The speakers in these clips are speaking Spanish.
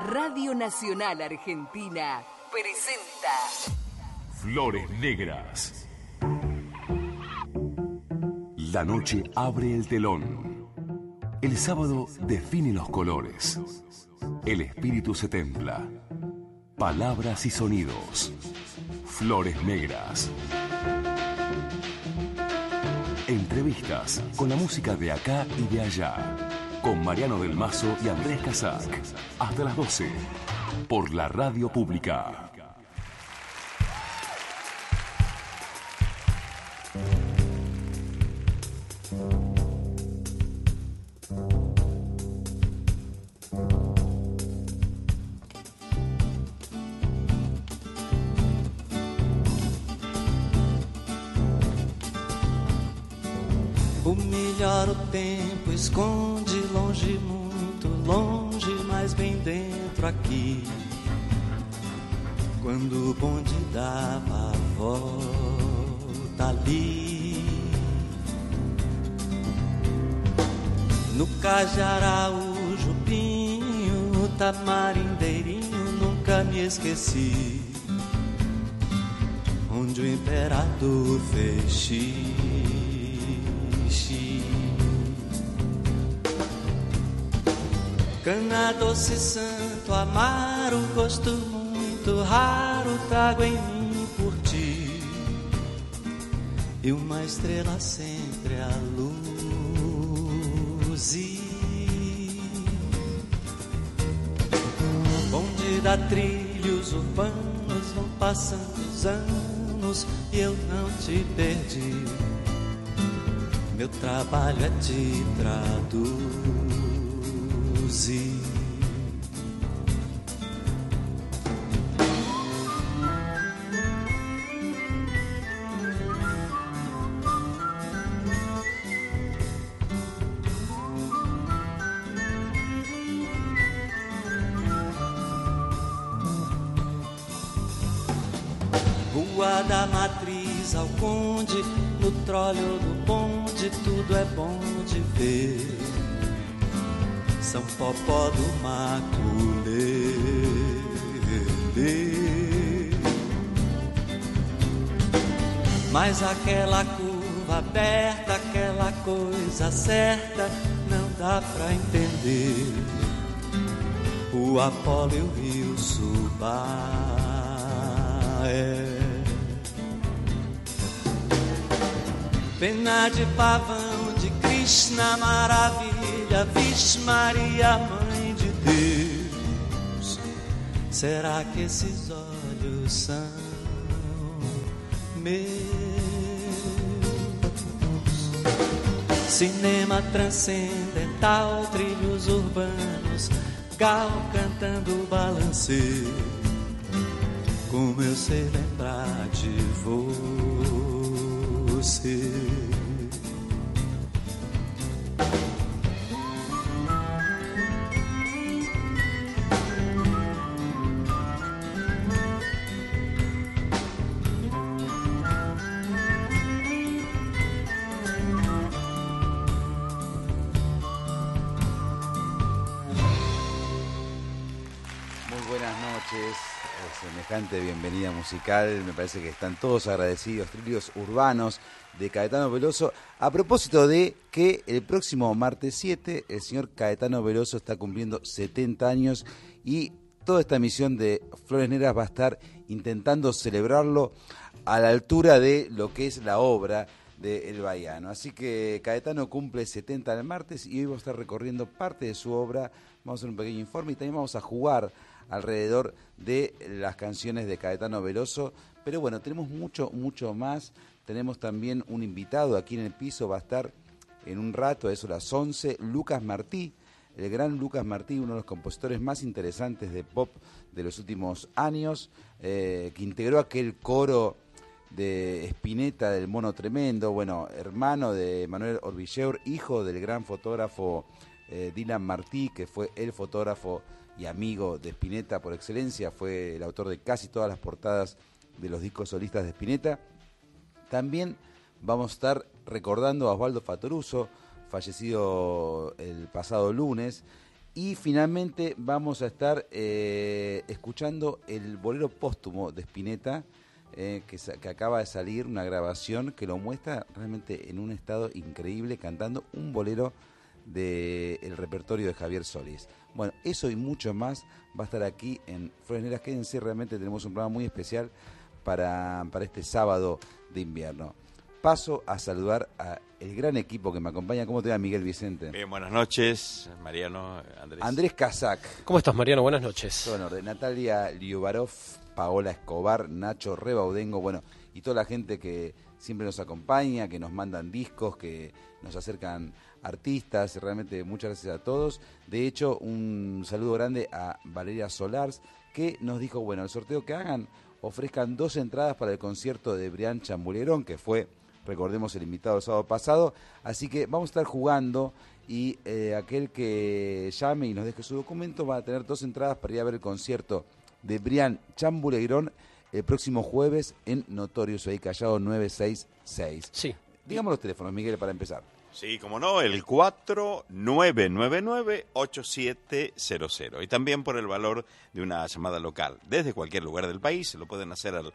Radio Nacional Argentina presenta Flores Negras. La noche abre el telón. El sábado define los colores. El espíritu se templa. Palabras y sonidos. Flores Negras. Entrevistas con la música de acá y de allá. Con Mariano del Mazo y Andrés Casac. Hasta las 12. Por la radio pública. O melhor o tempo esconde longe, muito longe, mas bem dentro aqui. Quando o bonde dava a volta ali, no Cajara, o Jupinho, o Tamarindeirinho, nunca me esqueci. Onde o imperador fez xixi. Cana doce, santo, amaro, gosto muito raro, trago em mim por ti. E uma estrela sempre a luzir. Bonde da trilhos urbanos, vão passando os anos e eu não te perdi. Meu trabalho é te traduzir. Rua da Matriz ao Conde, no tróleo do bonde, tudo é bom de ver. São Popó do Maculê. Mas aquela curva aberta, aquela coisa certa, não dá pra entender. O Apolo e o Rio Subaé. Pena de pavão, de Krishna, maravilha, Vixe Maria, Mãe de Deus. Será que esses olhos são meus? Cinema transcendental, trilhos urbanos, gal cantando balanceio. Como eu sei lembrar de você. Semejante bienvenida musical, me parece que están todos agradecidos. Trillos urbanos de Caetano Veloso. A propósito de que el próximo martes 7 el señor Caetano Veloso está cumpliendo 70 años y toda esta emisión de Flores Negras va a estar intentando celebrarlo a la altura de lo que es la obra de El Baiano. Así que Caetano cumple 70 el martes y hoy vamos a estar recorriendo parte de su obra. Vamos a hacer un pequeño informe y también vamos a jugar alrededor de las canciones de Caetano Veloso, pero bueno, tenemos mucho más. Tenemos también un invitado aquí en el piso, va a estar en un rato, a eso las 11, Lucas Martí, el gran Lucas Martí, uno de los compositores más interesantes de pop de los últimos años, que integró aquel coro de Spinetta, del Mono Tremendo, bueno, hermano de Manuel Orbilleur, hijo del gran fotógrafo Dylan Martí, que fue el fotógrafo y amigo de Spinetta por excelencia, fue el autor de casi todas las portadas de los discos solistas de Spinetta. También vamos a estar recordando a Osvaldo Fattoruso, fallecido el pasado lunes, Y finalmente vamos a estar escuchando el bolero póstumo de Spinetta, que acaba de salir, una grabación que lo muestra realmente en un estado increíble, cantando un bolero del repertorio de Javier Solís. Bueno, eso y mucho más va a estar aquí en Flores Negras. Quédense, realmente tenemos un programa muy especial para este sábado de invierno. Paso a saludar a el gran equipo que me acompaña. ¿Cómo te va, Miguel Vicente? Bien, buenas noches, Mariano, Andrés. Andrés Casac. ¿Cómo estás, Mariano? Buenas noches. Bueno, de Natalia Liubarov, Paola Escobar, Nacho Rebaudengo, bueno, y toda la gente que siempre nos acompaña, que nos mandan discos, que nos acercan artistas. Realmente muchas gracias a todos. De hecho, un saludo grande a Valeria Solars, que nos dijo, bueno, el sorteo que hagan, ofrezcan 2 entradas para el concierto de Brian Chambulerón, que fue, recordemos, el invitado el sábado pasado. Así que vamos a estar jugando y aquel que llame y nos deje su documento va a tener 2 entradas para ir a ver el concierto de Brian Chambulerón el próximo jueves en Notorious, ahí Callao 966. Sí. Digamos los teléfonos, Miguel, para empezar. Sí, como no, el 4999-8700. Y también por el valor de una llamada local. Desde cualquier lugar del país lo pueden hacer al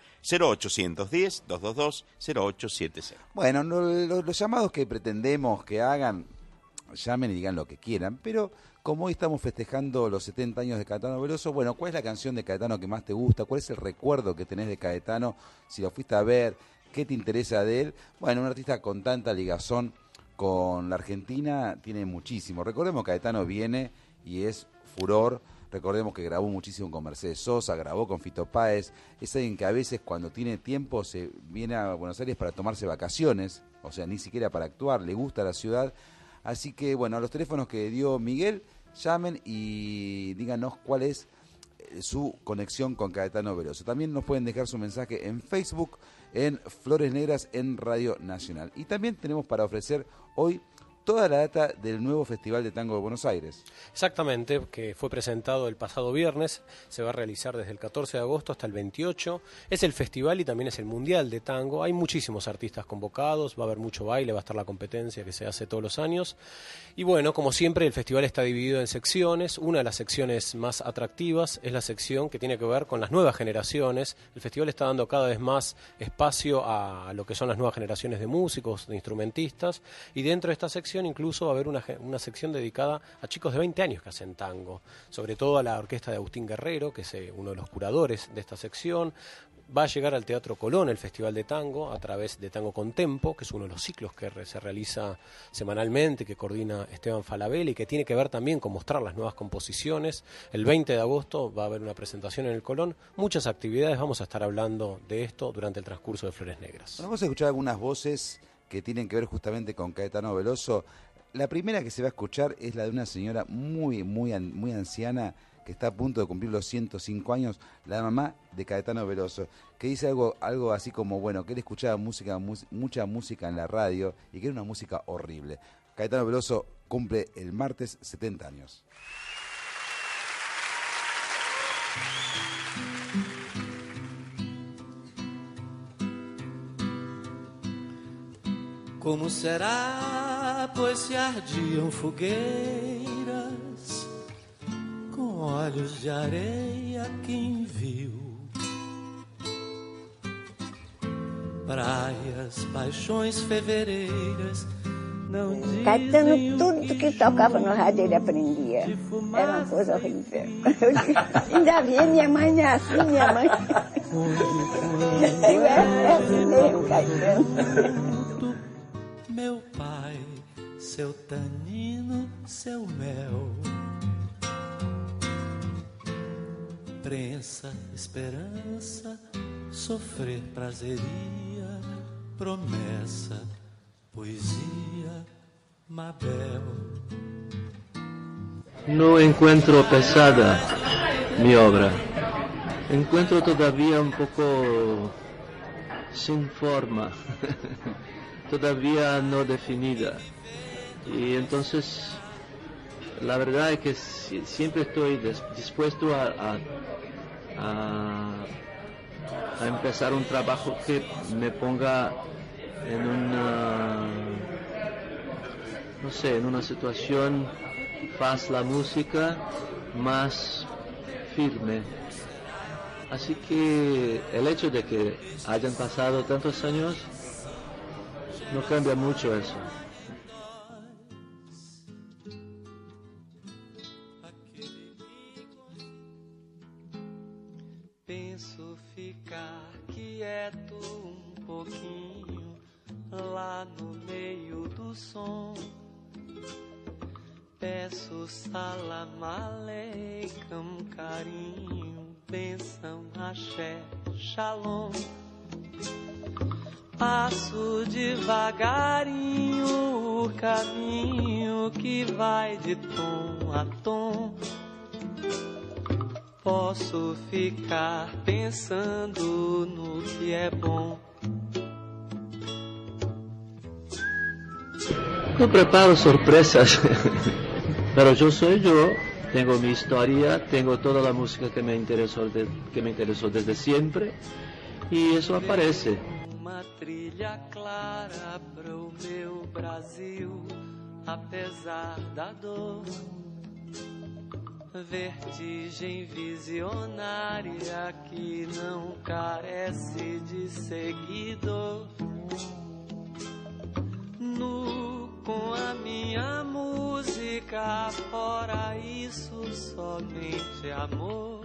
0810-222-0870. Bueno, los llamados que pretendemos que hagan, llamen y digan lo que quieran, pero como hoy estamos festejando los 70 años de Caetano Veloso, bueno, ¿cuál es la canción de Caetano que más te gusta? ¿Cuál es el recuerdo que tenés de Caetano? Si lo fuiste a ver, ¿qué te interesa de él? Bueno, un artista con tanta ligazón con la Argentina tiene muchísimo. Recordemos que Caetano viene y es furor. Recordemos que grabó muchísimo con Mercedes Sosa, grabó con Fito Páez. Es alguien que a veces cuando tiene tiempo se viene a Buenos Aires para tomarse vacaciones, o sea, ni siquiera para actuar, le gusta la ciudad. Así que, bueno, a los teléfonos que dio Miguel, llamen y díganos cuál es su conexión con Caetano Veloso. También nos pueden dejar su mensaje en Facebook, en Flores Negras, en Radio Nacional. Y también tenemos para ofrecer hoy toda la data del nuevo Festival de Tango de Buenos Aires. Exactamente, que fue presentado el pasado viernes, se va a realizar desde el 14 de agosto hasta el 28. Es el festival y también es el Mundial de Tango. Hay muchísimos artistas convocados, va a haber mucho baile, va a estar la competencia que se hace todos los años. Y bueno, como siempre, el festival está dividido en secciones. Una de las secciones más atractivas es la sección que tiene que ver con las nuevas generaciones. El festival está dando cada vez más espacio a lo que son las nuevas generaciones de músicos, de instrumentistas, y dentro de esta sección incluso va a haber una sección dedicada a chicos de 20 años que hacen tango, sobre todo a la orquesta de Agustín Guerrero, que es uno de los curadores de esta sección. Va a llegar al Teatro Colón el Festival de Tango a través de Tango con Tempo, que es uno de los ciclos que se realiza semanalmente, que coordina Esteban Falabella y que tiene que ver también con mostrar las nuevas composiciones. El 20 de agosto va a haber una presentación en el Colón, muchas actividades, vamos a estar hablando de esto durante el transcurso de Flores Negras. Bueno, vamos a escuchar algunas voces que tienen que ver justamente con Caetano Veloso. La primera que se va a escuchar es la de una señora muy anciana que está a punto de cumplir los 105 años, la mamá de Caetano Veloso, que dice algo así como, bueno, que él escuchaba mucha música en la radio y que era una música horrible. Caetano Veloso cumple el martes 70 años. Como será, pois se ardiam fogueiras com olhos de areia quem viu praias, paixões fevereiras. Não Caetano, dizem tudo que tocava no rádio ele aprendia. Era uma coisa horrível. Ainda vi minha mãe assim, minha mãe. É assim mesmo, Caetano. Meu pai, seu tanino, seu mel, prensa, esperança, sofrer, prazeria, promessa, poesia, Mabel. No encuentro pesada mi obra. Encuentro todavía un poco sin forma. Todavía no definida, y entonces la verdad es que siempre estoy dispuesto a empezar un trabajo que me ponga en una situación hace la música más firme. Así que el hecho de que hayan pasado tantos años no cambia mucho eso. Penso ficar quieto pouquinho lá no meio do som. Peço salam aleikum, carinho, bênção, axé, shalom. Passo devagarinho o caminho que vai de tom a tom. Posso ficar pensando no que é bom. No preparo sorpresas, pero yo soy yo, tengo mi historia, tengo toda la música que me interesó desde siempre y eso aparece. Uma trilha clara pro meu Brasil, apesar da dor. Vertigem visionária que não carece de seguidor. Nu com a minha música, fora isso somente amor.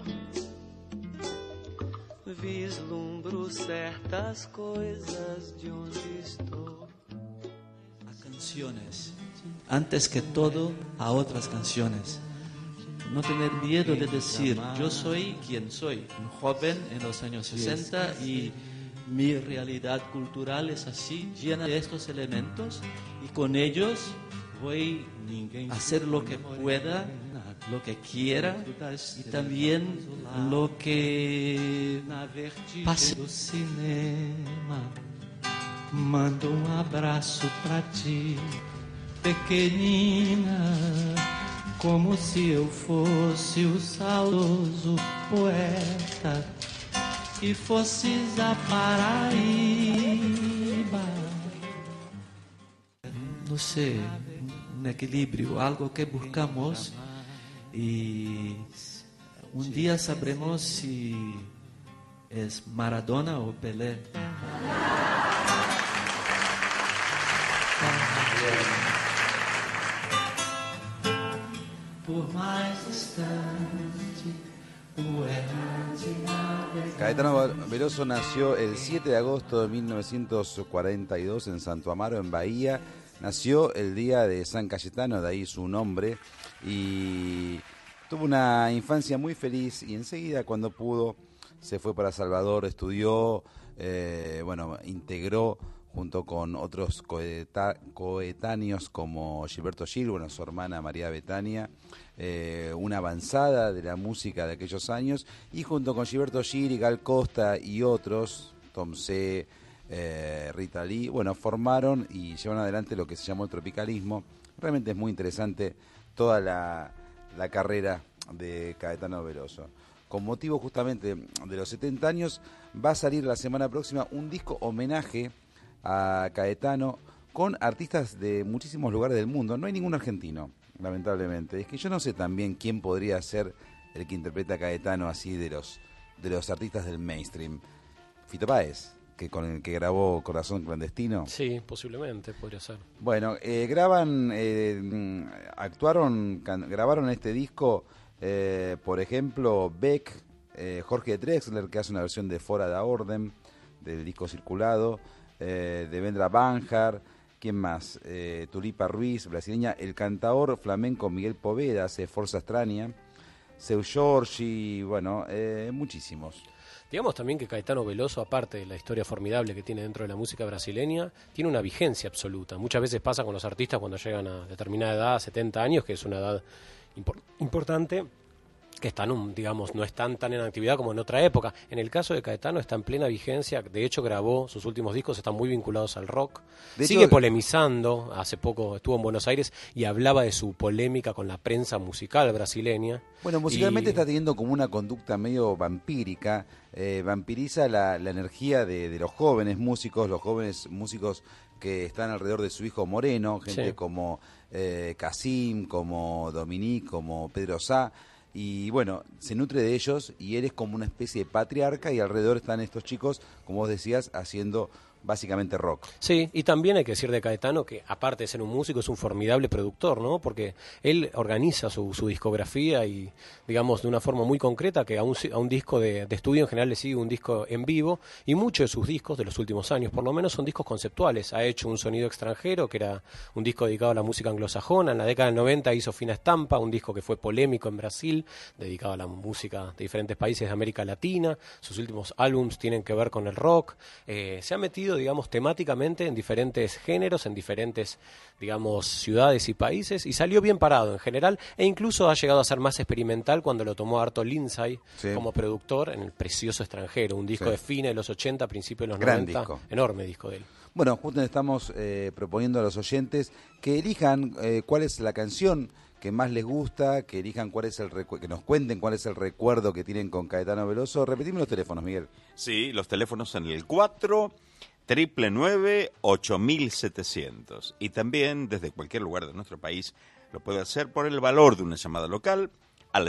Vislumbro certas coisas de onde estou. A canciones, antes que todo a otras canciones. No tener miedo de decir, yo soy quien soy, un joven en los años 60 y mi realidad cultural es así, llena de estos elementos y con ellos voy a hacer lo que pueda, lo que quiera y también lo que pase. Do cinema, mando abraço pra ti, pequenina, como se eu fosse o saudoso poeta e fosses a Paraíba. No sé, un equilibrio, algo que buscamos y un día sabremos si es Maradona o Pelé. Por mais distante, o errante navegante. Caetano Veloso nació el 7 de agosto de 1942 en Santo Amaro, en Bahía. Nació el día de San Cayetano, de ahí su nombre, y tuvo una infancia muy feliz y enseguida cuando pudo se fue para Salvador, estudió, integró junto con otros coetáneos como Gilberto Gil, su hermana María Betania, una avanzada de la música de aquellos años, y junto con Gilberto Gil y Gal Costa y otros, Tom C., Rita Lee, formaron y llevaron adelante lo que se llamó el tropicalismo. Realmente es muy interesante toda la carrera de Caetano Veloso. Con motivo justamente de los 70 años, va a salir la semana próxima un disco homenaje a Caetano con artistas de muchísimos lugares del mundo. No hay ningún argentino, lamentablemente. Es que yo no sé también quién podría ser el que interpreta a Caetano así de los artistas del mainstream. Fito Páez, que con el que grabó Corazón Clandestino. Sí, posiblemente podría ser. Bueno, grabaron este disco, por ejemplo, Beck, Jorge Drexler, que hace una versión de Fora da Orden, del disco Circulado, Devendra Banjar, ¿quién más? Tulipa Ruiz, brasileña, el cantador flamenco Miguel Poveda hace Forza Strania, Seu Giorgi, muchísimos. Digamos también que Caetano Veloso, aparte de la historia formidable que tiene dentro de la música brasileña, tiene una vigencia absoluta. Muchas veces pasa con los artistas cuando llegan a determinada edad, 70 años, que es una edad importante, que están, no están tan en actividad como en otra época. En el caso de Caetano está en plena vigencia, de hecho grabó sus últimos discos, están muy vinculados al rock. Sigue polemizando, hace poco estuvo en Buenos Aires y hablaba de su polémica con la prensa musical brasileña. Bueno, musicalmente está teniendo como una conducta medio vampírica, vampiriza la energía de los jóvenes músicos que están alrededor de su hijo Moreno, gente Sí. como Casim, como Dominique, como Pedro Sá, y bueno, se nutre de ellos y él es como una especie de patriarca y alrededor están estos chicos, como vos decías, haciendo básicamente rock. Sí, y también hay que decir de Caetano que, aparte de ser un músico, es un formidable productor, ¿no? Porque él organiza su discografía y, digamos, de una forma muy concreta, que a un disco de estudio en general le sigue un disco en vivo, y muchos de sus discos, de los últimos años por lo menos, son discos conceptuales. Ha hecho Un sonido extranjero, que era un disco dedicado a la música anglosajona. En la década del 90 hizo Fina Estampa, un disco que fue polémico en Brasil, dedicado a la música de diferentes países de América Latina. Sus últimos álbums tienen que ver con el rock. Se ha metido, digamos, temáticamente en diferentes géneros, en diferentes, digamos, ciudades y países, y salió bien parado en general, e incluso ha llegado a ser más experimental cuando lo tomó Arto Lindsay como productor en El Precioso Extranjero, un disco de fines de los 80, principios de los Gran 90, disco. enorme disco de él. Bueno, justo estamos proponiendo a los oyentes que elijan cuál es la canción que más les gusta, que elijan cuál es que nos cuenten cuál es el recuerdo que tienen con Caetano Veloso. Repetimos los teléfonos, Miguel. Sí, los teléfonos en el 499-8700. Y también desde cualquier lugar de nuestro país lo puede hacer por el valor de una llamada local al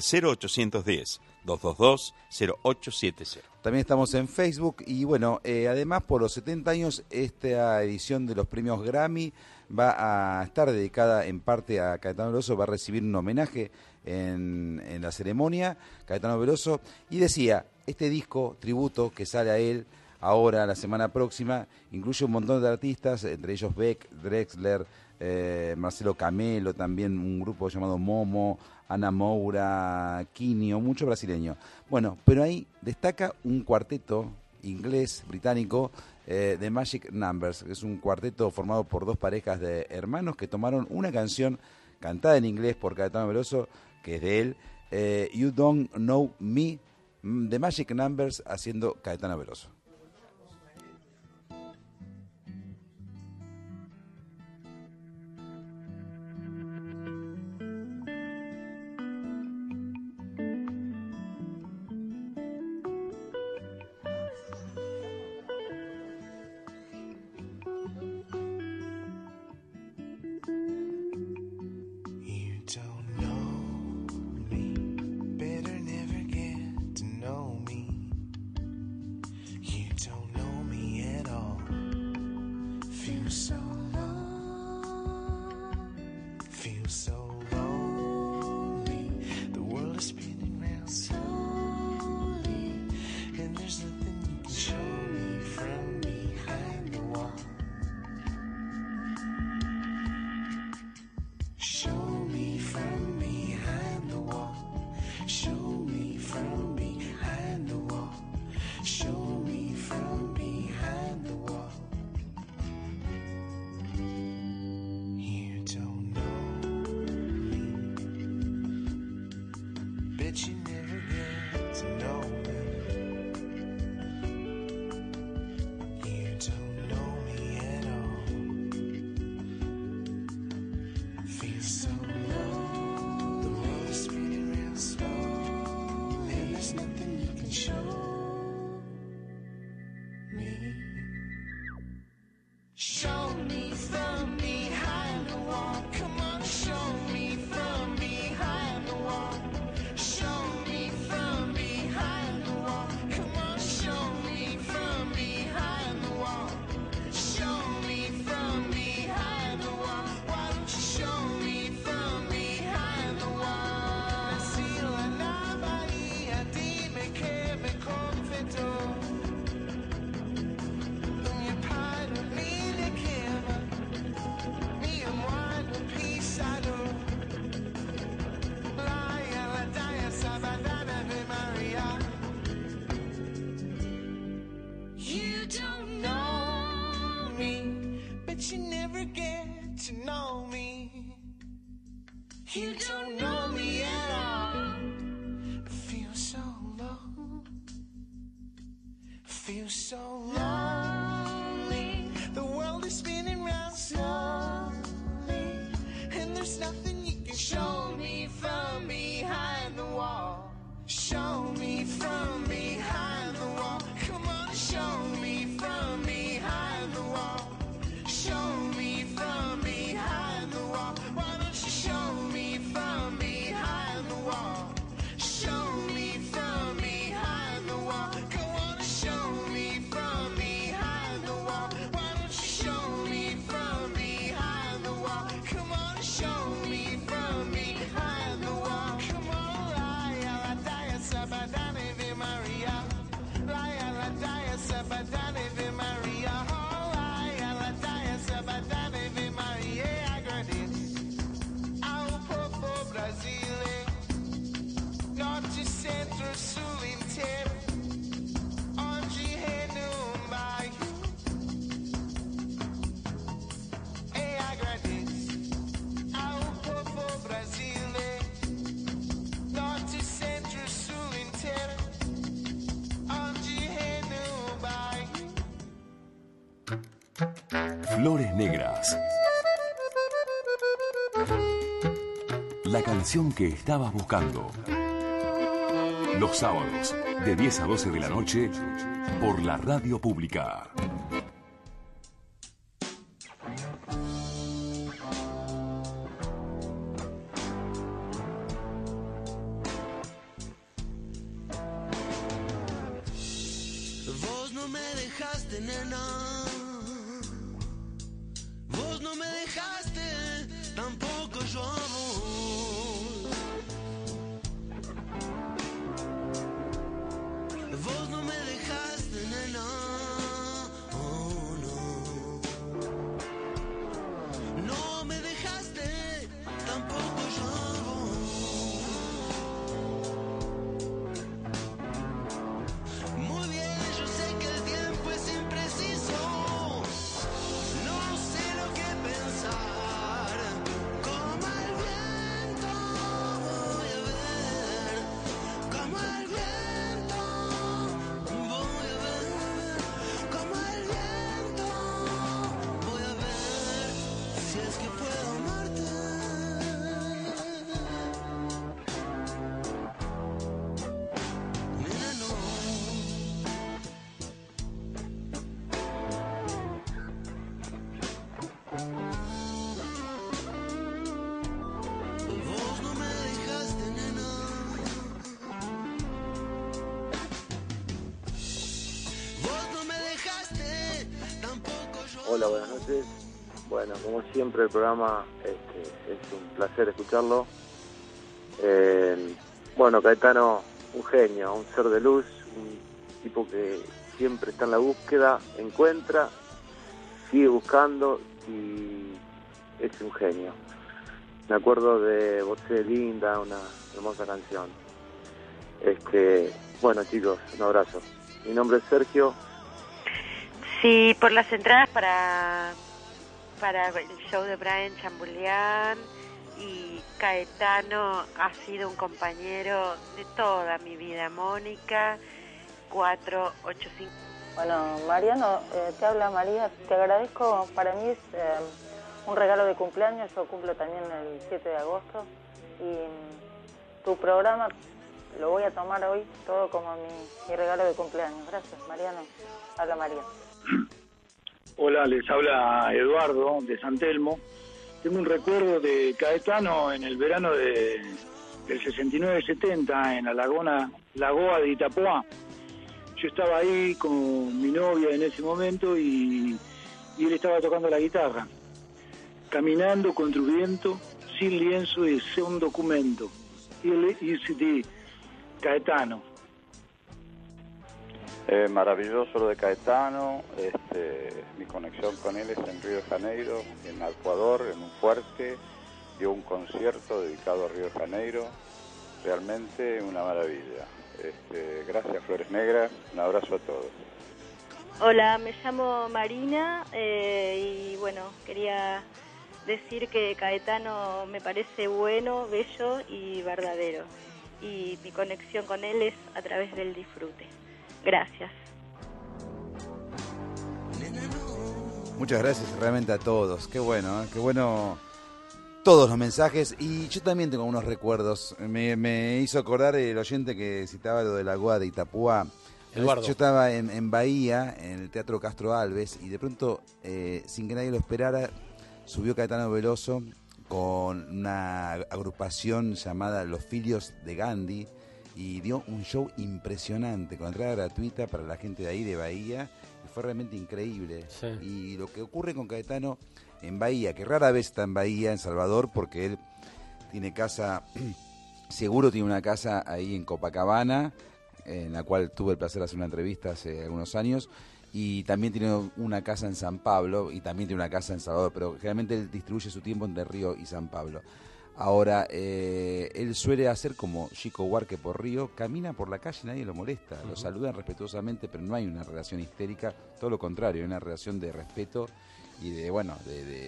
0810-222-0870. También estamos en Facebook y bueno, además por los 70 años esta edición de los premios Grammy va a estar dedicada en parte a Caetano Veloso, va a recibir un homenaje en la ceremonia, Caetano Veloso, y decía, este disco tributo que sale a él ahora, la semana próxima, incluye un montón de artistas, entre ellos Beck, Drexler, Marcelo Camelo, también un grupo llamado Momo, Ana Moura, Quinio, mucho brasileño. Bueno, pero ahí destaca un cuarteto inglés, británico, The Magic Numbers, que es un cuarteto formado por dos parejas de hermanos que tomaron una canción cantada en inglés por Caetano Veloso, que es de él, You Don't Know Me, The Magic Numbers haciendo Caetano Veloso. You don't know me at all. I feel so low. I feel so lonely. The world is spinning round slowly, and there's nothing you can show me from behind the wall. Show me from behind the wall. Come on, show me from behind the wall. Show Flores Negras. La canción que estabas buscando. Los sábados, de 10 a 12 de la noche, por la radio pública. Vos no me dejaste, nena. Vos no me dejaste, tampoco yo a vos. Vos no me dejaste, nena. Oh, no. No me dejaste, tampoco yo a vos. Muy bien, yo sé que el tiempo es impreciso. No sé lo que pensar. Como el viento voy a ver. Como el viento voy a ver. Como el viento voy a ver. Si es que puedo amarte. Nena, no. Vos no me dejaste, nena. Vos no me dejaste, tampoco yo. Hola, buenas noches. Bueno, como siempre el programa es un placer escucharlo. Bueno, Caetano, un genio, un ser de luz, un tipo que siempre está en la búsqueda, encuentra, sigue buscando y es un genio. Me acuerdo de Voce Linda, una hermosa canción. Bueno, chicos, un abrazo. Mi nombre es Sergio. Sí, por las entradas para el show de Brian Chambulián, y Caetano ha sido un compañero de toda mi vida. Mónica 485. Bueno, Mariano, te habla María, te agradezco, para mí es un regalo de cumpleaños, yo cumplo también el 7 de agosto y tu programa lo voy a tomar hoy todo como mi regalo de cumpleaños. Gracias, Mariano. Habla María. Hola, les habla Eduardo de San Telmo. Tengo un recuerdo de Caetano en el verano del 69-70 en la Lagoa de Itapuá. Yo estaba ahí con mi novia en ese momento y él estaba tocando la guitarra. Caminando contra el viento, sin lienzo y sin documento. Y él dice de Caetano. Maravilloso lo de Caetano. Mi conexión con él es en Río de Janeiro, en Ecuador, en un fuerte. Dio un concierto dedicado a Río de Janeiro. Realmente una maravilla. Gracias, Flores Negras. Un abrazo a todos. Hola, me llamo Marina y bueno, quería decir que Caetano me parece bueno, bello y verdadero. Y mi conexión con él es a través del disfrute. Gracias. Muchas gracias realmente a todos. Qué bueno, qué bueno todos los mensajes. Y yo también tengo unos recuerdos. Me hizo acordar el oyente que citaba lo de la Lagoa de Itapuá. Eduardo. Yo estaba en Bahía, en el Teatro Castro Alves, y de pronto, sin que nadie lo esperara, subió Caetano Veloso con una agrupación llamada Los Filios de Gandhi, y dio un show impresionante con entrada gratuita para la gente de ahí, de Bahía, y fue realmente increíble. Sí. Y lo que ocurre con Caetano en Bahía, que rara vez está en Bahía, en Salvador, porque él tiene casa, seguro tiene una casa ahí en Copacabana, en la cual tuve el placer de hacer una entrevista hace algunos años, y también tiene una casa en San Pablo, y también tiene una casa en Salvador, pero generalmente él distribuye su tiempo entre Río y San Pablo. Ahora, él suele hacer como Chico Huarque por Río, camina por la calle y nadie lo molesta, lo saludan respetuosamente, pero no hay una relación histérica, todo lo contrario, hay una relación de respeto y de, bueno,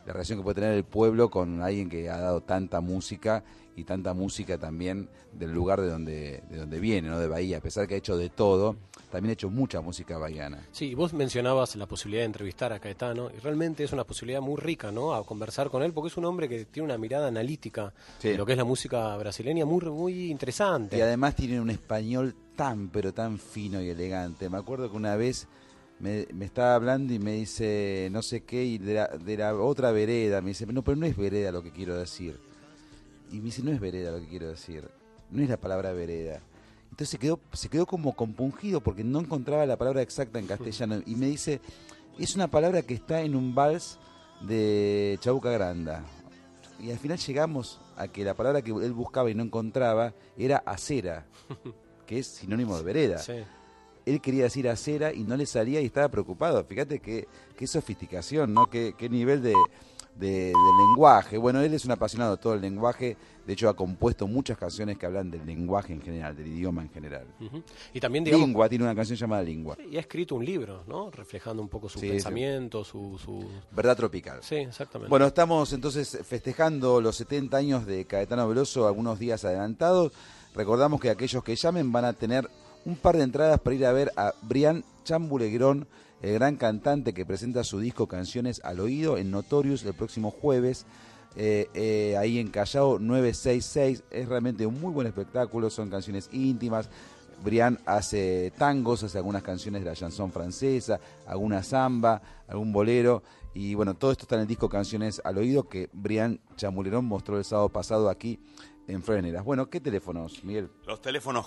la relación que puede tener el pueblo con alguien que ha dado tanta música y tanta música también del lugar de donde viene, ¿no? De Bahía. A pesar que ha hecho de todo, también ha hecho mucha música bahiana. Sí, vos mencionabas la posibilidad de entrevistar a Caetano y realmente es una posibilidad muy rica, ¿no? A conversar con él porque es un hombre que tiene una mirada analítica de lo que es la música brasileña muy interesante. Y además tiene un español tan, pero tan fino y elegante. Me acuerdo que una vez me estaba hablando y me dice no sé qué, y de la otra vereda, me dice, no, pero no es vereda lo que quiero decir. Y me dice, no es vereda lo que quiero decir, no es la palabra vereda. Entonces se quedó como compungido porque no encontraba la palabra exacta en castellano. Y me dice, es una palabra que está en un vals de Chabuca Granda. Y al final llegamos a que la palabra que él buscaba y no encontraba era acera, que es sinónimo de vereda. Sí. Él quería decir acera y no le salía y estaba preocupado. Fíjate qué sofisticación, ¿no? Qué nivel de lenguaje. Bueno, él es un apasionado de todo el lenguaje. De hecho, ha compuesto muchas canciones que hablan del lenguaje en general, del idioma en general. Y también, digamos, Lingua, tiene una canción llamada Lingua. Y ha escrito un libro, ¿no? Reflejando un poco su pensamiento, su... Verdad tropical. Sí, exactamente. Bueno, estamos entonces festejando los 70 años de Caetano Veloso, algunos días adelantados. Recordamos que aquellos que llamen van a tener un par de entradas para ir a ver a Brian Chambulegrón, el gran cantante que presenta su disco Canciones al Oído en Notorious el próximo jueves, ahí en Callao 966. Es realmente un muy buen espectáculo, son canciones íntimas. Brian hace tangos, hace algunas canciones de la chanson francesa, alguna samba, algún bolero, y bueno, todo esto está en el disco Canciones al Oído que Brian Chambulegrón mostró el sábado pasado aquí en Flores Negras. Bueno, ¿qué teléfonos, Miguel? Los teléfonos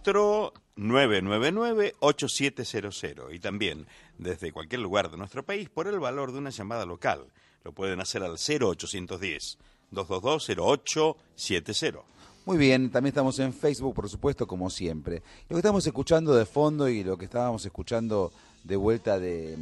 4999-8700 y también desde cualquier lugar de nuestro país por el valor de una llamada local. Lo pueden hacer al 0810-222-0870. Muy bien, también estamos en Facebook, por supuesto, como siempre. Lo que estamos escuchando de fondo y lo que estábamos escuchando de vuelta de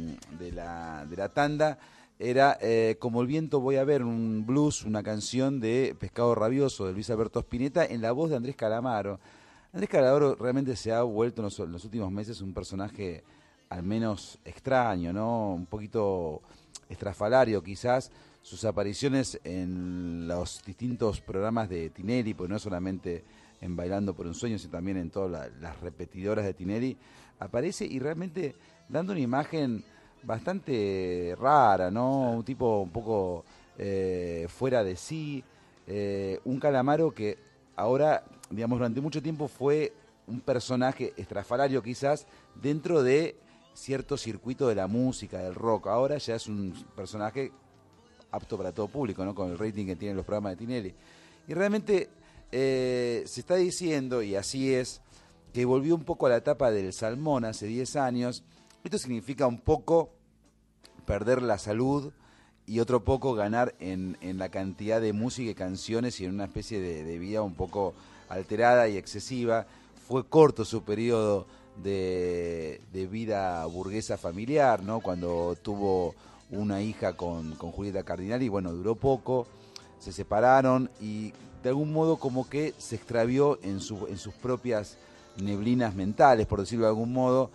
la tanda era Como el viento voy a ver, un blues, una canción de Pescado Rabioso de Luis Alberto Spinetta en la voz de Andrés Calamaro. Andrés Calamaro realmente se ha vuelto en los últimos meses un personaje al menos extraño, ¿no? Un poquito estrafalario quizás. Sus apariciones en los distintos programas de Tinelli, pues no solamente en Bailando por un Sueño, sino también en todas las repetidoras de Tinelli, aparece y realmente dando una imagen bastante rara, ¿no? Un tipo un poco fuera de sí, un Calamaro que ahora, digamos, durante mucho tiempo fue un personaje estrafalario quizás dentro de cierto circuito de la música, del rock. Ahora ya es un personaje apto para todo público, ¿no? Con el rating que tienen los programas de Tinelli. Y realmente se está diciendo, y así es, que volvió un poco a la etapa del salmón hace 10 años. Esto significa un poco perder la salud y otro poco ganar en la cantidad de música y canciones y en una especie de vida un poco alterada y excesiva. Fue corto su periodo de vida burguesa familiar, ¿no? Cuando tuvo una hija con Julieta Cardinali, bueno, duró poco, se separaron y de algún modo como que se extravió en sus propias neblinas mentales, por decirlo de algún modo.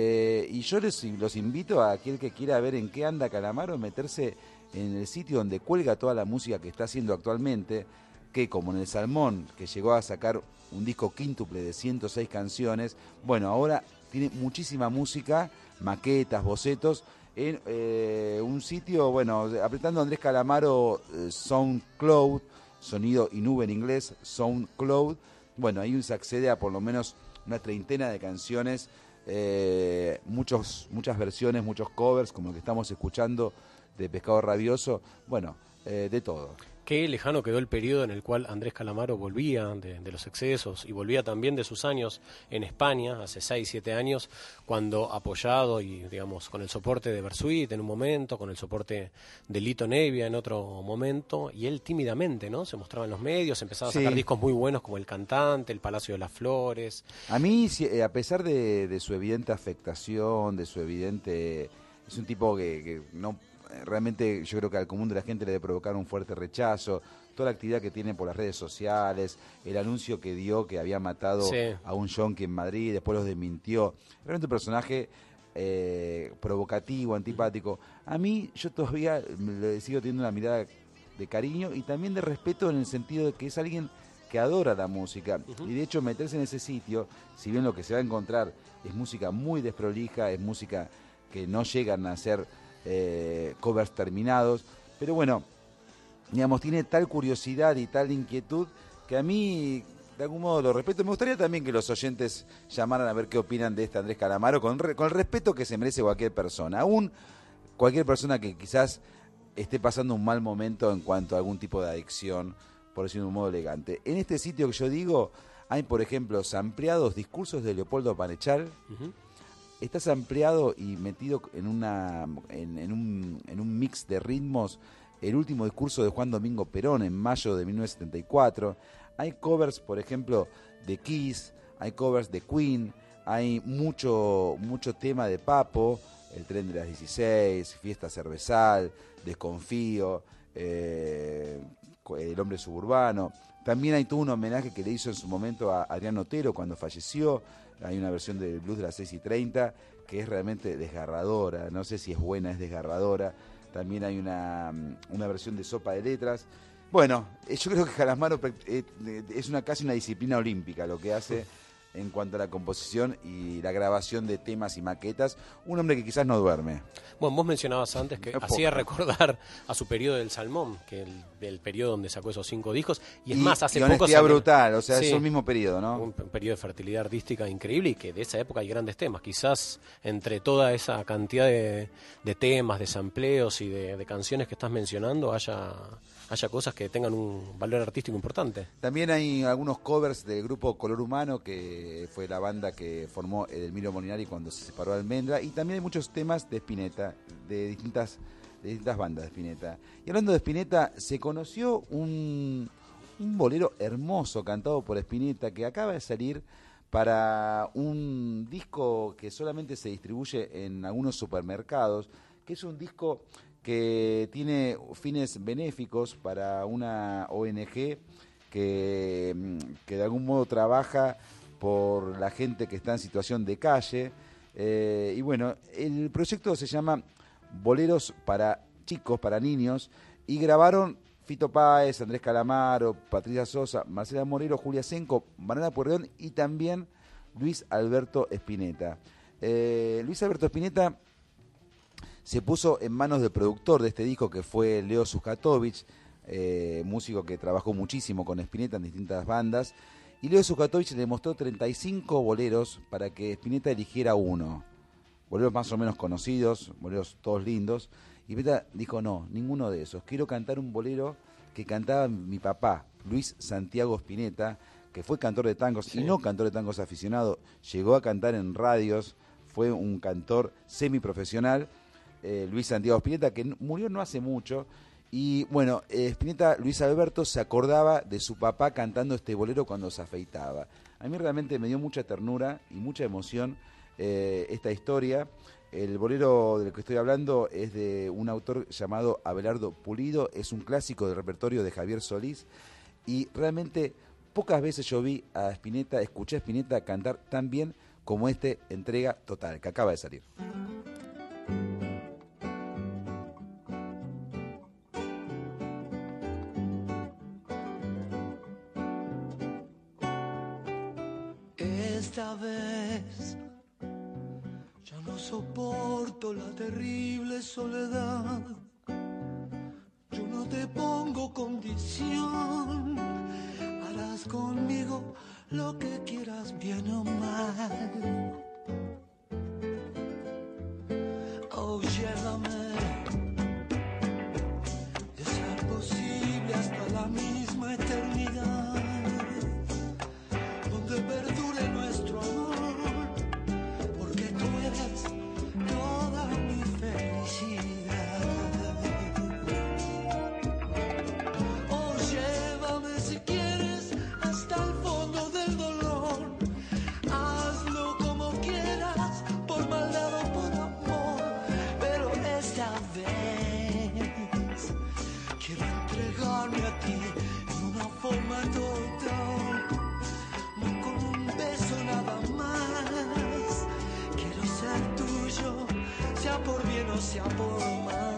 Y yo los invito a aquel que quiera ver en qué anda Calamaro, meterse en el sitio donde cuelga toda la música que está haciendo actualmente, que como en el Salmón, que llegó a sacar un disco quíntuple de 106 canciones, bueno, ahora tiene muchísima música, maquetas, bocetos, en un sitio, bueno, apretando Andrés Calamaro, SoundCloud, sonido y nube en inglés, SoundCloud, bueno, ahí se accede a por lo menos una treintena de canciones, muchas versiones, muchos covers, como el que estamos escuchando de Pescado Rabioso, bueno, de todo. Qué lejano quedó el periodo en el cual Andrés Calamaro volvía de los excesos y volvía también de sus años en España, hace 6, 7 años, cuando apoyado y, digamos, con el soporte de Bersuit en un momento, con el soporte de Lito Nevia en otro momento, y él tímidamente, ¿no? Se mostraba en los medios, empezaba a sacar discos muy buenos como El Cantante, El Palacio de las Flores. A mí, a pesar de su evidente afectación, de su evidente... Es un tipo que no... Realmente yo creo que al común de la gente le debe provocar un fuerte rechazo, toda la actividad que tiene por las redes sociales, el anuncio que dio que había matado a un yonki en Madrid, después los desmintió. Realmente un personaje provocativo, antipático. A mí, yo todavía le sigo teniendo una mirada de cariño y también de respeto, en el sentido de que es alguien que adora la música. Y de hecho, meterse en ese sitio, si bien lo que se va a encontrar es música muy desprolija, es música que no llegan a ser covers terminados, pero bueno, digamos, tiene tal curiosidad y tal inquietud que a mí, de algún modo, lo respeto. Me gustaría también que los oyentes llamaran a ver qué opinan de este Andrés Calamaro, con el respeto que se merece cualquier persona, aún cualquier persona que quizás esté pasando un mal momento en cuanto a algún tipo de adicción, por decirlo de un modo elegante. En este sitio que yo digo, hay, por ejemplo, sampleados discursos de Leopoldo Panechal. Está sampleado y metido en un mix de ritmos el último discurso de Juan Domingo Perón en mayo de 1974. Hay covers, por ejemplo, de Kiss, hay covers de Queen, hay mucho tema de Papo, El tren de las 16, Fiesta Cervezal, Desconfío, El hombre suburbano. También hay todo un homenaje que le hizo en su momento a Adrián Otero cuando falleció. Hay una versión del blues de las 6:30 que es realmente desgarradora. No sé si es buena, es desgarradora. También hay una versión de Sopa de Letras. Bueno, yo creo que Calamaro es casi una disciplina olímpica lo que hace en cuanto a la composición y la grabación de temas y maquetas. Un hombre que quizás no duerme. Bueno, vos mencionabas antes que hacía recordar a su periodo del Salmón, que el periodo donde sacó esos 5 discos, y es más, hace poco... Honestidad Brutal, o sea, es un mismo periodo, ¿no? Un periodo de fertilidad artística increíble, y que de esa época hay grandes temas. Quizás entre toda esa cantidad de temas, de sampleos y de canciones que estás mencionando, haya cosas que tengan un valor artístico importante. También hay algunos covers del grupo Color Humano, que fue la banda que formó Edelmiro Molinari cuando se separó de Almendra, y también hay muchos temas de Spinetta, de distintas bandas de Spinetta. Y hablando de Spinetta, se conoció un bolero hermoso cantado por Spinetta que acaba de salir para un disco que solamente se distribuye en algunos supermercados, que es un disco que tiene fines benéficos para una ONG que de algún modo trabaja por la gente que está en situación de calle. Y bueno, el proyecto se llama Boleros para Chicos, para Niños, y grabaron Fito Páez, Andrés Calamaro, Patricia Sosa, Marcela Morero, Julia Senco, Banana Pueyrredón y también Luis Alberto Spinetta. Luis Alberto Spinetta se puso en manos del productor de este disco, que fue Leo Sujatovich, músico que trabajó muchísimo con Spinetta en distintas bandas, y Leo Sujatovich le mostró 35 boleros para que Spinetta eligiera uno. Boleros más o menos conocidos, boleros todos lindos, y Spinetta dijo, no, ninguno de esos, quiero cantar un bolero que cantaba mi papá, Luis Santiago Spinetta, que fue cantor de tangos, y no cantor de tangos aficionado, llegó a cantar en radios, fue un cantor semiprofesional, Luis Santiago Spinetta, que murió no hace mucho. Y bueno, Spinetta, Luis Alberto, se acordaba de su papá cantando este bolero cuando se afeitaba. A mí realmente me dio mucha ternura y mucha emoción esta historia. El bolero del que estoy hablando es de un autor llamado Abelardo Pulido, es un clásico del repertorio de Javier Solís, y realmente pocas veces yo vi a Spinetta, escuché a Spinetta cantar tan bien como Entrega Total, que acaba de salir. Esta vez ya no soporto la terrible soledad. Yo no te pongo condición, harás conmigo lo que quieras, bien o mal. Oh, llévame, de ser posible hasta la misma eternidad, donde perdure nuestro amor, porque tú eres toda mi felicidad. Oh, llévame si quieres hasta el fondo del dolor, hazlo como quieras, por maldad o por amor, pero esta vez quiero entregarme a ti en una forma total. No con un beso sea por más.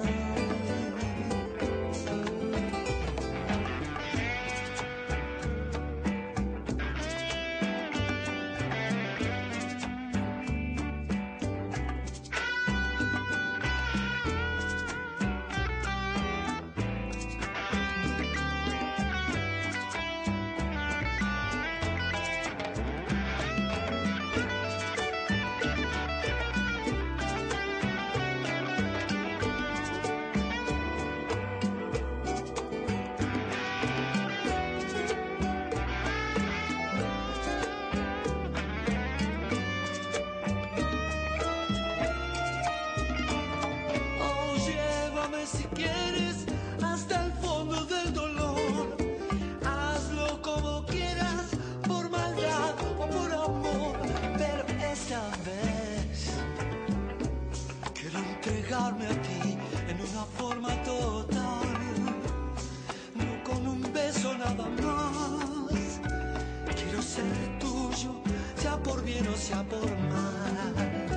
Oh, llévame si quieres hasta el fondo del dolor. Hazlo como quieras, por maldad o por amor. Pero esta vez quiero entregarme a ti en una forma total. No con un beso nada más. Quiero ser tuyo, sea por bien o sea por mal.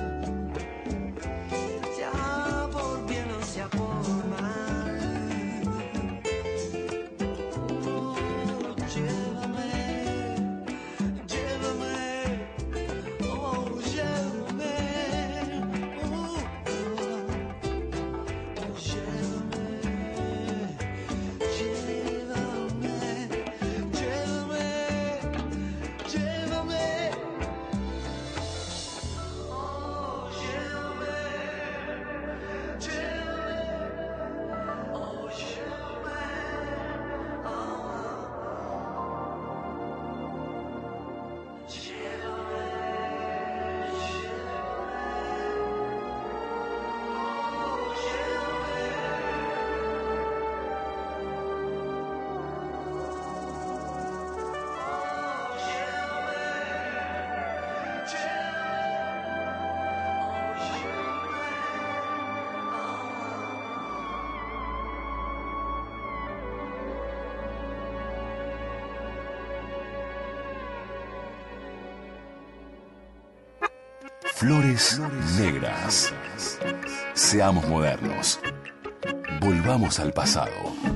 Sea por bien o sea por mal. Oh, llévame, llévame, oh, llévame, llévame, llévame, llévame, llévame. Oh, llévame, llévame, oh, Flores negras. Seamos modernos. Volvamos al pasado.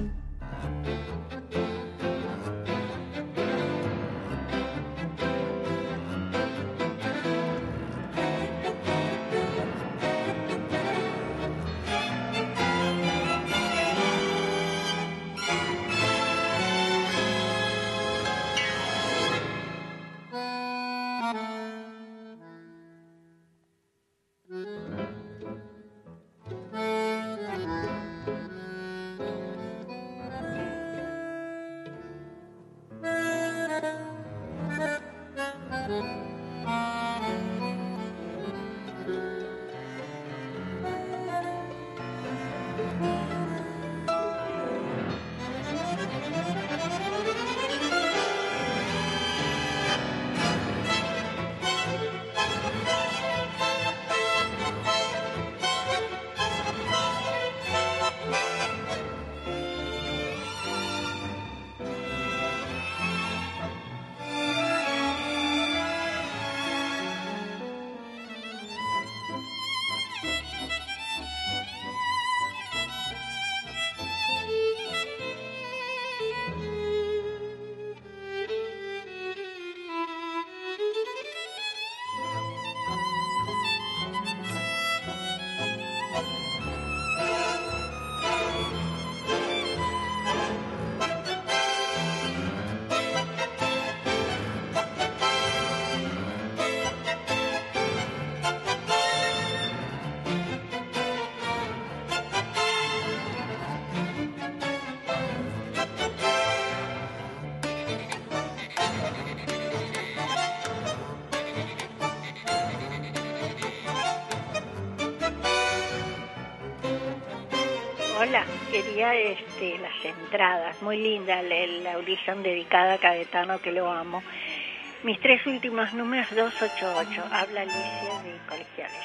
Hola, quería las entradas, muy linda la audición dedicada a Caetano, que lo amo. Mis 3 últimos números, 288, habla Alicia de Colegiales.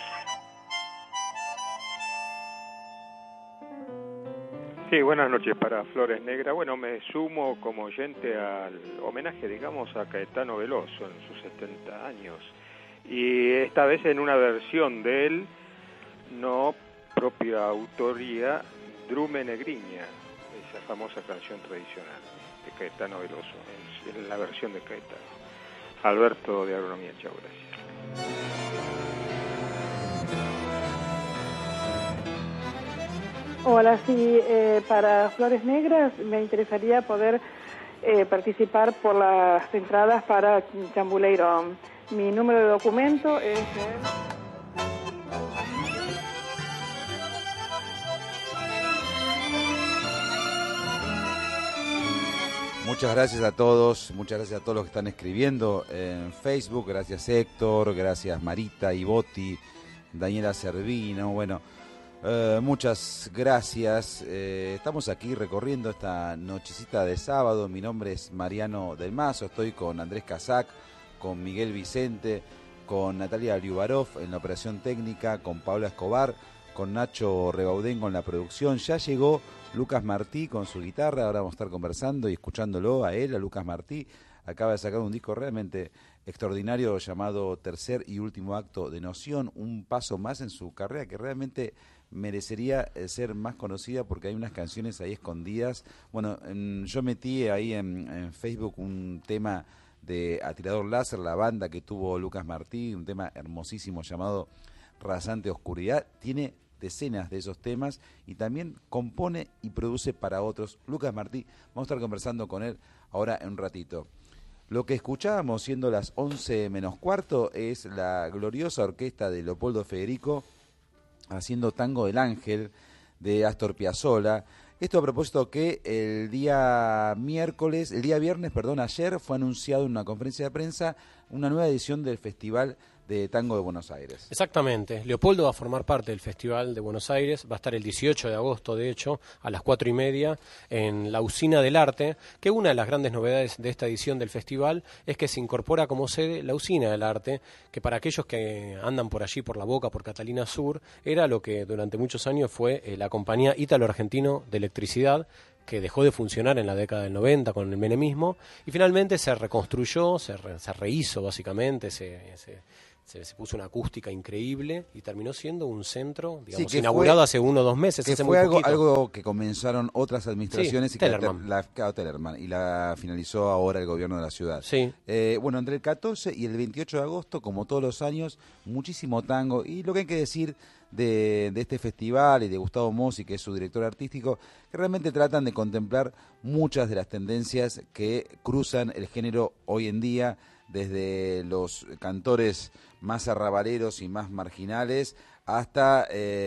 Sí, buenas noches para Flores Negras. Bueno, me sumo como oyente al homenaje, digamos, a Caetano Veloso en sus 70 años. Y esta vez en una versión de él, no propia autoría, Drume Negriña, esa famosa canción tradicional de Caetano Veloso, es la versión de Caetano. Alberto de Agronomía, chao, gracias. Hola, sí, para Flores Negras me interesaría poder participar por las entradas para Chambuleiro. Mi número de documento es Muchas gracias a todos, muchas gracias a todos los que están escribiendo en Facebook. Gracias Héctor, gracias Marita Iboti, Daniela Servino, bueno, muchas gracias. Estamos aquí recorriendo esta nochecita de sábado. Mi nombre es Mariano Del Mazo, estoy con Andrés Casac, con Miguel Vicente, con Natalia Liubarov en la operación técnica, con Paula Escobar, con Nacho Rebaudén en la producción. Ya llegó Lucas Martí con su guitarra, ahora vamos a estar conversando y escuchándolo a él, a Lucas Martí. Acaba de sacar un disco realmente extraordinario llamado Tercer y Último Acto de Noción, un paso más en su carrera que realmente merecería ser más conocida porque hay unas canciones ahí escondidas. Bueno, yo metí ahí en Facebook un tema de Atirador Láser, la banda que tuvo Lucas Martí, un tema hermosísimo llamado Rasante Oscuridad. Tiene decenas de esos temas y también compone y produce para otros. Lucas Martí, vamos a estar conversando con él ahora en un ratito. Lo que escuchábamos siendo las 11 menos cuarto es la gloriosa orquesta de Leopoldo Federico haciendo Tango del Ángel de Astor Piazzolla. Esto a propósito que el día viernes, ayer fue anunciado en una conferencia de prensa una nueva edición del Festival de Tango de Buenos Aires. Exactamente. Leopoldo va a formar parte del Festival de Buenos Aires, va a estar el 18 de agosto, de hecho, a las 4:30 en la Usina del Arte, que una de las grandes novedades de esta edición del festival es que se incorpora como sede la Usina del Arte, que para aquellos que andan por allí, por La Boca, por Catalina Sur, era lo que durante muchos años fue la compañía Ítalo-Argentino de Electricidad, que dejó de funcionar en la década del 90 con el menemismo, y finalmente se reconstruyó, se rehizo básicamente, se puso una acústica increíble y terminó siendo un centro, digamos, sí, inaugurado hace 1 o 2 meses. Que hace fue muy algo que comenzaron otras administraciones, sí, y Tellerman. y la finalizó ahora el gobierno de la ciudad. Sí. Bueno, entre el 14 y el 28 de agosto, como todos los años, muchísimo tango. Y lo que hay que decir de este festival y de Gustavo Mossi, que es su director artístico, que realmente tratan de contemplar muchas de las tendencias que cruzan el género hoy en día, desde los cantores más arrabaleros y más marginales hasta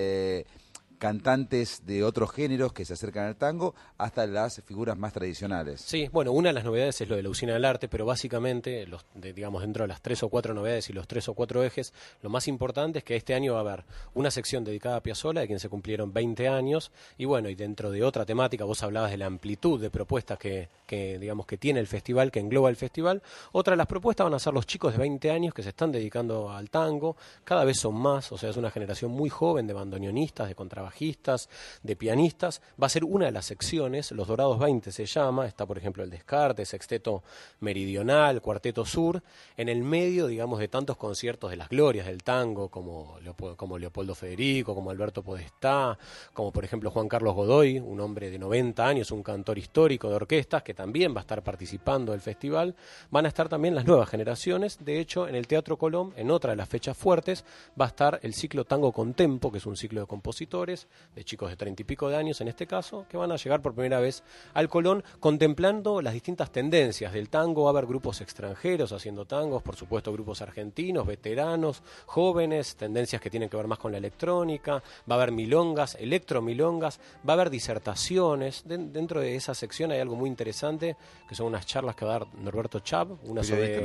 cantantes de otros géneros que se acercan al tango, hasta las figuras más tradicionales. Sí, bueno, una de las novedades es lo de la Usina del Arte, pero básicamente, digamos, dentro de las 3 o 4 novedades y los 3 o 4 ejes, lo más importante es que este año va a haber una sección dedicada a Piazzolla, de quien se cumplieron 20 años, y bueno, y dentro de otra temática, vos hablabas de la amplitud de propuestas que digamos, que tiene el festival, que engloba el festival. Otra de las propuestas van a ser los chicos de 20 años que se están dedicando al tango, cada vez son más, o sea, es una generación muy joven de bandoneonistas, de contrabajistas, de pianistas. Va a ser una de las secciones, Los Dorados 20 se llama, está por ejemplo el Descartes, Sexteto Meridional, Cuarteto Sur, en el medio, digamos, de tantos conciertos de las glorias del tango, como Leopoldo Federico, como Alberto Podestá, como por ejemplo Juan Carlos Godoy, un hombre de 90 años, un cantor histórico de orquestas, que también va a estar participando del festival. Van a estar también las nuevas generaciones. De hecho, en el Teatro Colón, en otra de las fechas fuertes, va a estar el ciclo Tango con Tempo, que es un ciclo de compositores, de chicos de 30 y pico de años en este caso, que van a llegar por primera vez al Colón, contemplando las distintas tendencias del tango. Va a haber grupos extranjeros haciendo tangos, por supuesto grupos argentinos, veteranos, jóvenes, tendencias que tienen que ver más con la electrónica, va a haber milongas, electromilongas, va a haber disertaciones. Dentro de esa sección hay algo muy interesante, que son unas charlas que va a dar Norberto Chab, una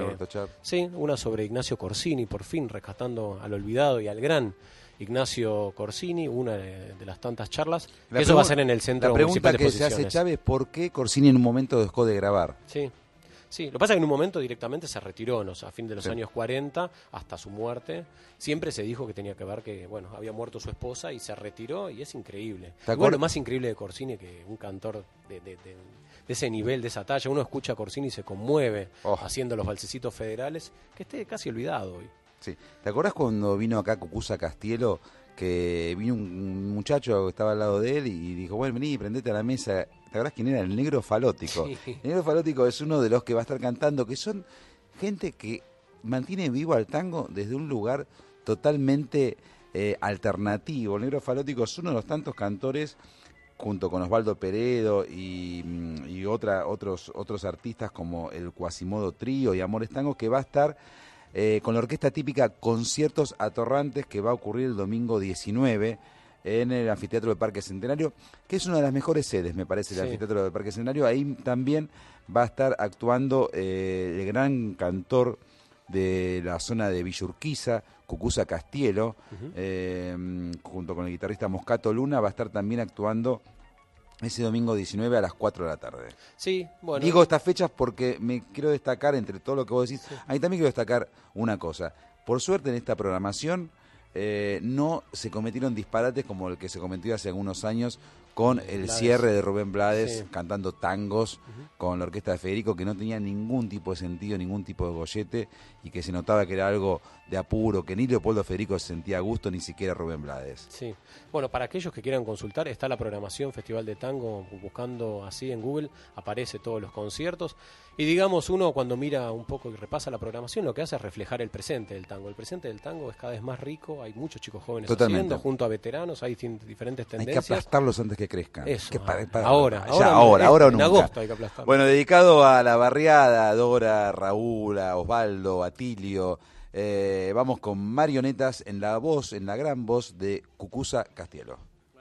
sobre Ignacio Corsini, por fin rescatando al olvidado y al gran Ignacio Corsini, una de las tantas charlas. Eso va a ser en el Centro Municipal de Exposiciones. La pregunta que se hace Chávez, ¿por qué Corsini en un momento dejó de grabar? Sí, lo que pasa es que en un momento directamente se retiró, ¿no? A fin de los años 40, hasta su muerte. Siempre se dijo que tenía que ver que, bueno, había muerto su esposa y se retiró, y es increíble. Lo más increíble de Corsini, que un cantor de ese nivel, de esa talla, uno escucha a Corsini y se conmueve haciendo los valsecitos federales, que esté casi olvidado hoy. Sí. ¿Te acuerdas cuando vino acá Cucuza Castielo, que vino un muchacho que estaba al lado de él y dijo, bueno, vení, prendete a la mesa. ¿Te acordás quién era? El Negro Falótico. Sí. El Negro Falótico es uno de los que va a estar cantando, que son gente que mantiene vivo al tango desde un lugar totalmente alternativo. El Negro Falótico es uno de los tantos cantores, junto con Osvaldo Peredo y otros artistas como el Quasimodo Trío y Amores Tango, que va a estar con la orquesta típica Conciertos Atorrantes, que va a ocurrir el domingo 19 en el Anfiteatro del Parque Centenario, que es una de las mejores sedes, me parece, el Anfiteatro del Parque Centenario. Ahí también va a estar actuando el gran cantor de la zona de Villa Urquiza, Cucuza Castielo, junto con el guitarrista Moscato Luna, va a estar también actuando ese domingo 19 a las 4 de la tarde. Sí, bueno. Digo estas fechas porque me quiero destacar, entre todo lo que vos decís, ahí también quiero destacar una cosa. Por suerte en esta programación no se cometieron disparates como el que se cometió hace algunos años con el Blades. cierre de Rubén Blades, Sí. cantando tangos con la orquesta de Federico, que no tenía ningún tipo de sentido, ningún tipo de gollete, y que se notaba que era algo de apuro, que ni Leopoldo Federico se sentía a gusto, ni siquiera Rubén Blades. Sí. Bueno, para aquellos que quieran consultar, está la programación Festival de Tango, buscando así en Google, aparece todos los conciertos. Y digamos, uno cuando mira un poco y repasa la programación, lo que hace es reflejar el presente del tango. El presente del tango es cada vez más rico, hay muchos chicos jóvenes Totalmente. haciendo, junto a veteranos, hay diferentes Hay que tendencias. aplastarlos antes que crezcan. Eso, ahora ahora o en nunca. agosto hay que aplastarlos. Bueno, dedicado a la barriada, a Dora, a Raúl, a Osvaldo, a Tilio, vamos con Marionetas en la voz, en la gran voz de Cucuza Castielo.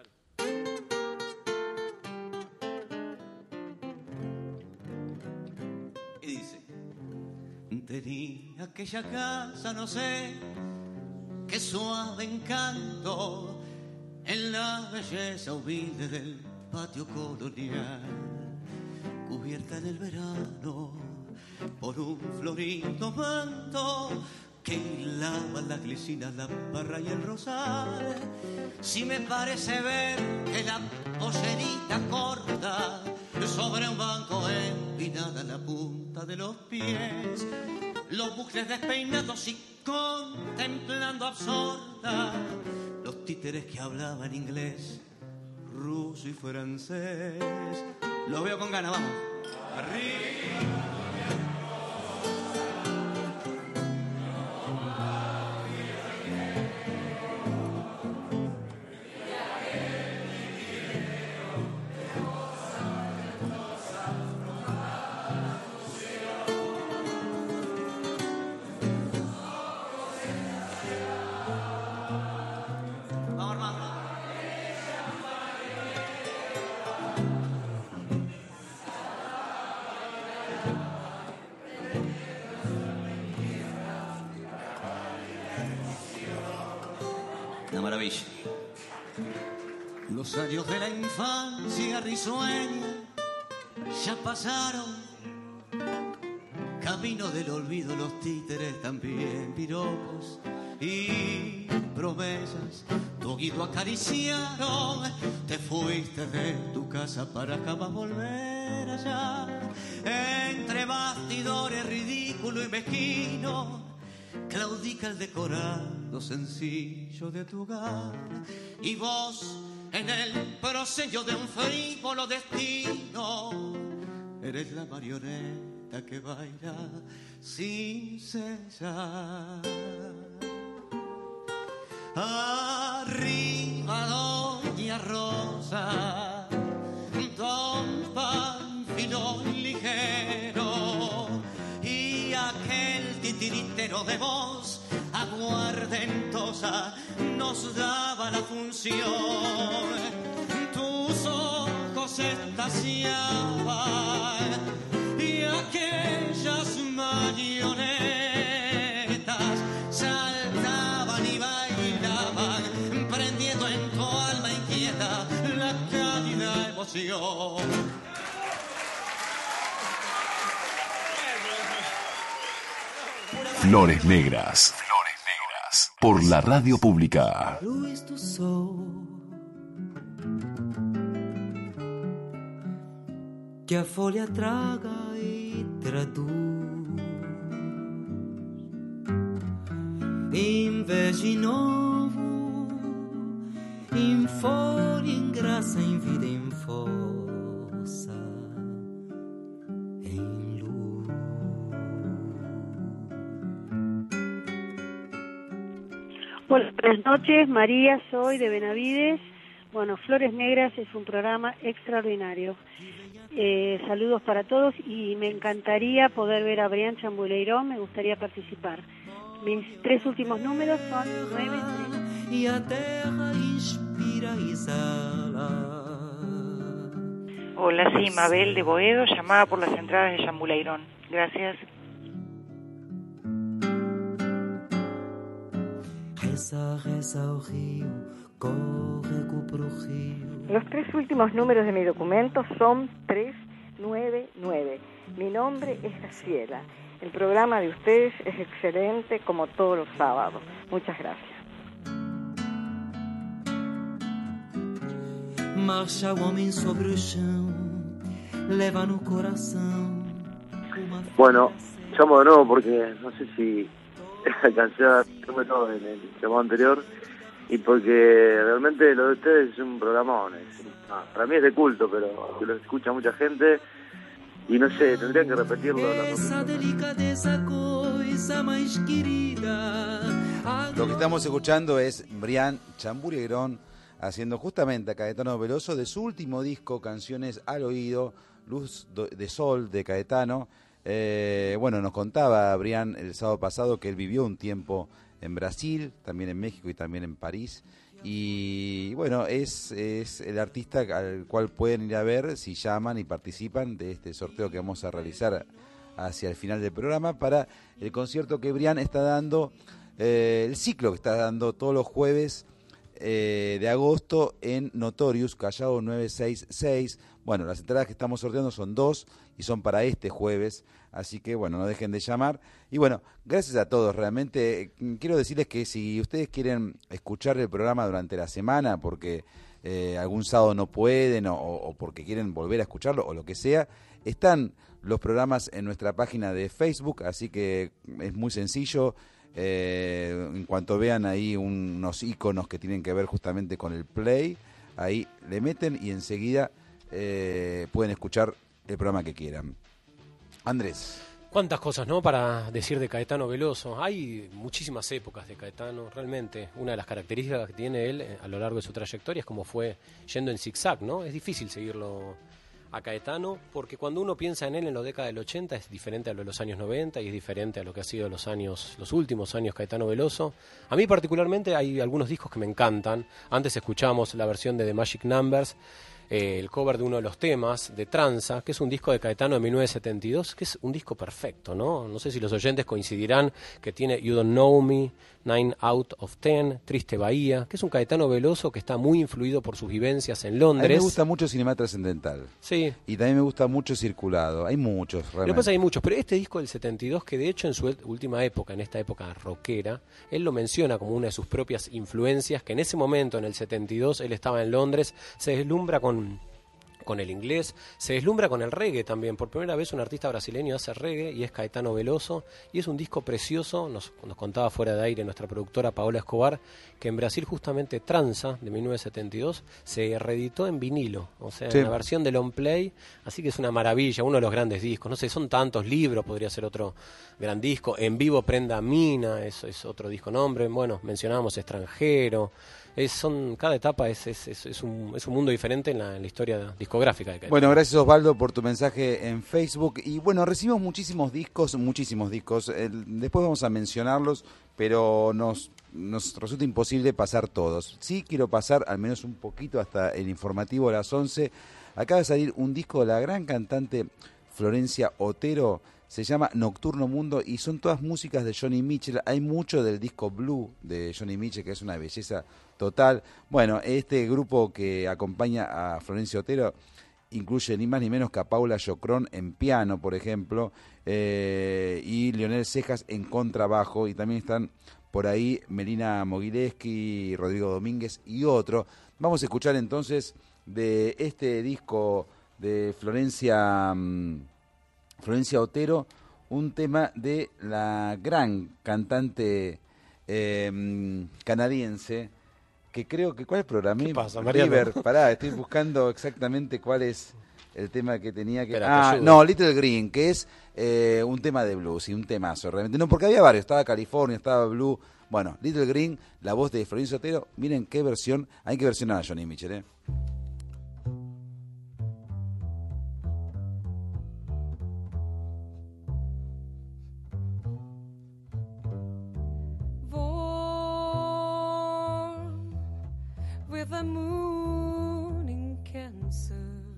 Y dice: tenía aquella casa, no sé, qué suave encanto en la belleza humilde del patio colonial, cubierta en el verano por un florido manto que hilaba la glicina, la parra y el rosal. Si me parece ver que la pollerita corta sobre un banco empinada la punta de los pies, los bucles despeinados y contemplando absorta los títeres que hablaban inglés, ruso y francés. Los veo con ganas, vamos. Arriba. Una maravilla. Los años de la infancia risueña ya pasaron. Camino del olvido, los títeres también, piropos y promesas. Tu oído acariciaron. Te fuiste de tu casa para jamás volver allá. Entre bastidores ridículo y mezquino, claudica el decorado sencillo de tu hogar. Y vos, en el prosello de un frívolo destino, eres la marioneta que baila sin cesar. Arriba doña Rosa, don Panfilo ligero, y aquel titiritero de voz aguardentosa nos daba la función. Tus ojos estaciaban y aquellas marionetas saltaban y bailaban, prendiendo en tu alma inquieta la cálida emoción. Flores Negras. Por la radio pública. Luis Tussaud, che a foglia traga e tradù, invece novo em folha, em graça, em vida, em força, em luz. Buenas noches, María, soy de Benavides. Bueno, Flores Negras es un programa extraordinario. Saludos para todos y me encantaría poder ver a Brian Chambuleirón, me gustaría participar. Mis 3 últimos números son 9. E a terra inspira e exala. Hola, sí, Mabel de Boedo, llamada por las entradas de Chambuleirón. Gracias. Reza, reza o rio, córrego pro rio. Los 3 últimos números de mi documento son 399. Mi nombre es Graciela. El programa de ustedes es excelente como todos los sábados. Muchas gracias. Marcha o homem sobre o chão, leva no coração. Bueno, llamo de nuevo porque no sé si alcancé a hacerme todo en el llamado anterior y porque realmente lo de ustedes es un programón. Para mí es de culto, pero lo escucha mucha gente y no sé, tendrían que repetirlo. Essa delicadeza, coisa mais querida. Lo que estamos escuchando es Brian Chambuleirón haciendo justamente a Caetano Veloso de su último disco, Canciones al Oído, Luz de Sol de Caetano. Bueno, nos contaba Brian el sábado pasado que él vivió un tiempo en Brasil, también en México y también en París. Y bueno, es el artista al cual pueden ir a ver si llaman y participan de este sorteo que vamos a realizar hacia el final del programa para el concierto que Brian está dando, el ciclo que está dando todos los jueves de agosto en Notorious, Callao 966. Bueno, las entradas que estamos sorteando son 2 y son para este jueves, así que bueno, no dejen de llamar. Y bueno, gracias a todos, realmente quiero decirles que si ustedes quieren escuchar el programa durante la semana porque algún sábado no pueden o porque quieren volver a escucharlo o lo que sea, están los programas en nuestra página de Facebook, así que es muy sencillo. En cuanto vean ahí unos iconos que tienen que ver justamente con el play, ahí le meten y enseguida pueden escuchar el programa que quieran. Andrés. Cuántas cosas, ¿no?, para decir de Caetano Veloso. Hay muchísimas épocas de Caetano, realmente. Una de las características que tiene él a lo largo de su trayectoria es como fue yendo en zigzag, ¿no? Es difícil seguirlo a Caetano, porque cuando uno piensa en él en la década del 80 es diferente a lo de los años 90 y es diferente a lo que ha sido los últimos años Caetano Veloso. A mí particularmente hay algunos discos que me encantan. Antes escuchamos la versión de The Magic Numbers, el cover de uno de los temas de Tranza, que es un disco de Caetano de 1972, que es un disco perfecto, ¿no? No sé si los oyentes coincidirán que tiene You Don't Know Me, 9 Out of 10, Triste Bahía, que es un Caetano Veloso que está muy influido por sus vivencias en Londres. A mí me gusta mucho Cinema Trascendental. Sí. Y también me gusta mucho Circulado. Hay muchos, realmente. Lo que pasa es que hay muchos, pero este disco del 72, que de hecho en su última época, en esta época rockera, él lo menciona como una de sus propias influencias, que en ese momento, en el 72, él estaba en Londres, se deslumbra con el inglés, se deslumbra con el reggae también. Por primera vez un artista brasileño hace reggae y es Caetano Veloso, y es un disco precioso. Nos contaba fuera de aire nuestra productora Paola Escobar que en Brasil justamente Tranza de 1972 se reeditó en vinilo, o sea, en la versión de long play, así que es una maravilla, uno de los grandes discos. No sé, son tantos, Libro podría ser otro gran disco, En Vivo Prenda Mina es otro disco nombre. Bueno, mencionábamos Extranjero. Cada etapa es un mundo diferente en la historia discográfica de Caetano. Bueno, gracias Osvaldo por tu mensaje en Facebook. Y bueno, recibimos muchísimos discos. Después vamos a mencionarlos, pero nos resulta imposible pasar todos. Sí quiero pasar al menos un poquito hasta el informativo a las 11. Acaba de salir un disco de la gran cantante Florencia Otero. Se llama Nocturno Mundo y son todas músicas de Johnny Mitchell. Hay mucho del disco Blue de Johnny Mitchell, que es una belleza total. Bueno, este grupo que acompaña a Florencia Otero incluye ni más ni menos que a Paula Jocrón en piano, por ejemplo, y Leonel Cejas en contrabajo, y también están por ahí Melina Mogileski, Rodrigo Domínguez y otro. Vamos a escuchar entonces de este disco de Florencia Otero, un tema de la gran cantante canadiense que creo que... ¿Cuál programé? ¿Qué pasa, Mariano? River, pará, estoy buscando exactamente cuál es el tema que tenía que... Espera, te ayudo. No, Little Green, que es un tema de blues y un temazo, realmente. No, porque había varios, estaba California, estaba Blue... Bueno, Little Green, la voz de Florencio Otero, miren qué versión, hay que versionar a Johnny Mitchell, ¿eh? Born with a moon in Cancer,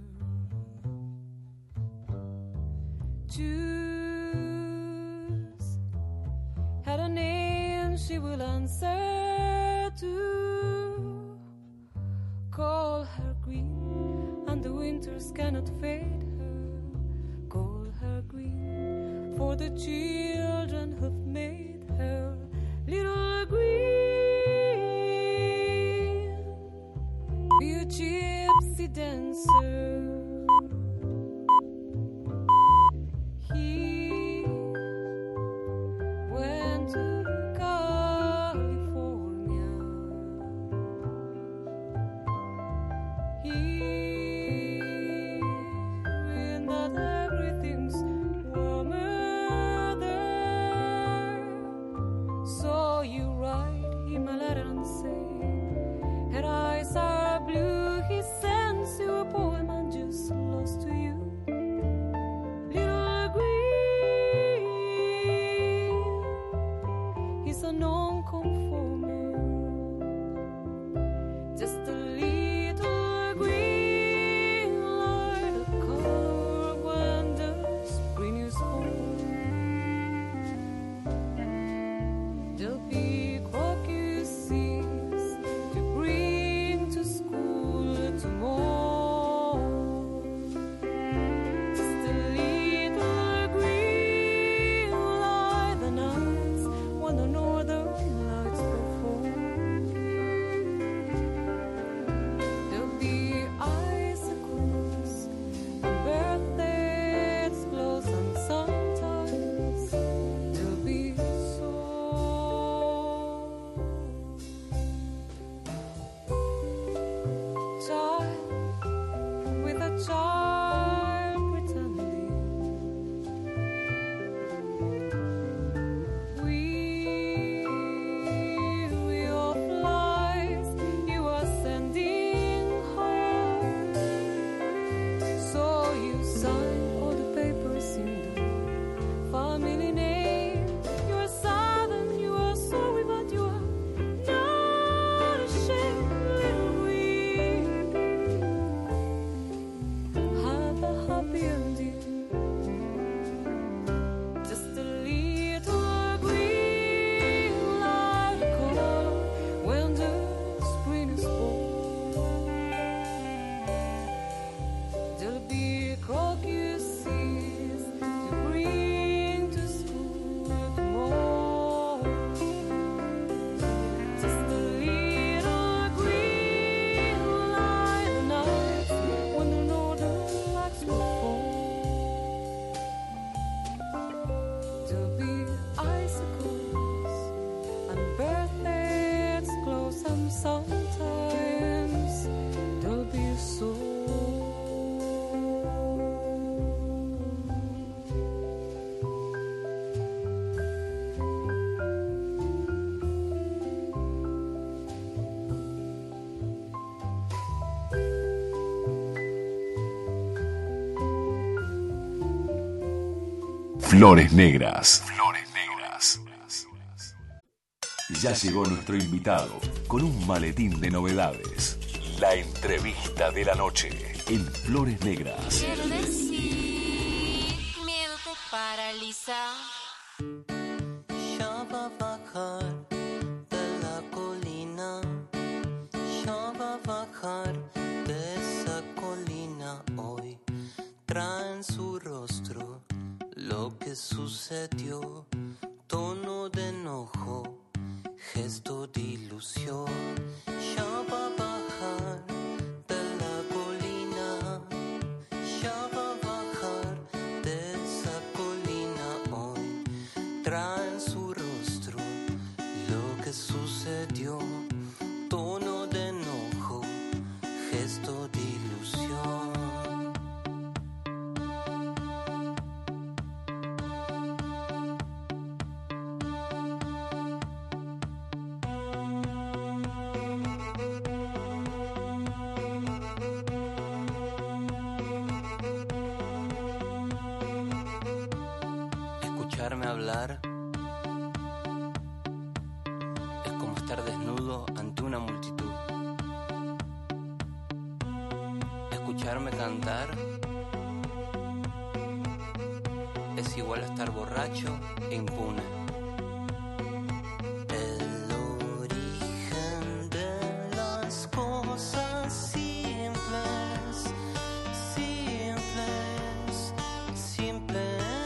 choose had a name she will answer to. Call her green, and the winters cannot fade her. Call her green, for the children who've made her little green. Be a gypsy dancer. He went to California. Hearing that everything's warmer there. So you write him a letter and say, her eyes are blue. He sends you a poem and just lost to you. Little green, he's a non-conformer, just a little green light, a color when the spring is home. There'll be crocuses to bring to school tomorrow. Just a little green light, the nights when the northern lights perform. There'll be icicles and birthdays close, and sometimes there'll be child with a child pretending. Weary of lies you are sending her. So you sign all the papers in the family name. You are sad and you are sorry, but you are not ashamed, little green. Have a happy ending. Just a little green light, color when the spring is born. There'll be crocuses to bring to school tomorrow. Just a little green light, the nights when the northern lights will fall. There'll be icicles and birthdays close, and sometimes there'll be a soul. Flores Negras. Flores Negras. Ya llegó nuestro invitado con un maletín de novedades. La entrevista de la noche en Flores Negras. Quiero decir, miedo te paraliza. Ya va a bajar de la colina, ya va a bajar de esa colina hoy. Trae en su rostro lo que sucedió, tono de enojo, gesto de ilusión. Ya va a bajar de la colina, ya va a bajar de esa colina hoy. Trae en su rostro lo que sucedió, tono hablar es como estar desnudo ante una multitud. Escucharme cantar es igual a estar borracho e impune. El origen de las cosas simples, simples, simples.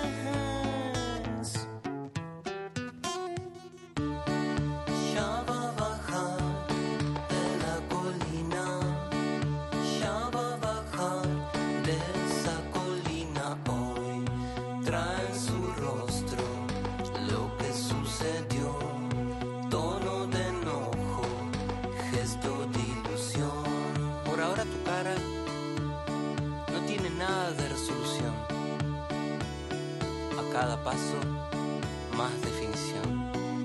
Ya va a bajar de la colina, ya va a bajar de esa colina hoy. Trae en su rostro lo que sucedió, tono de enojo, gesto de ilusión. Por ahora tu cara no tiene nada de resolución. A cada paso, más definición.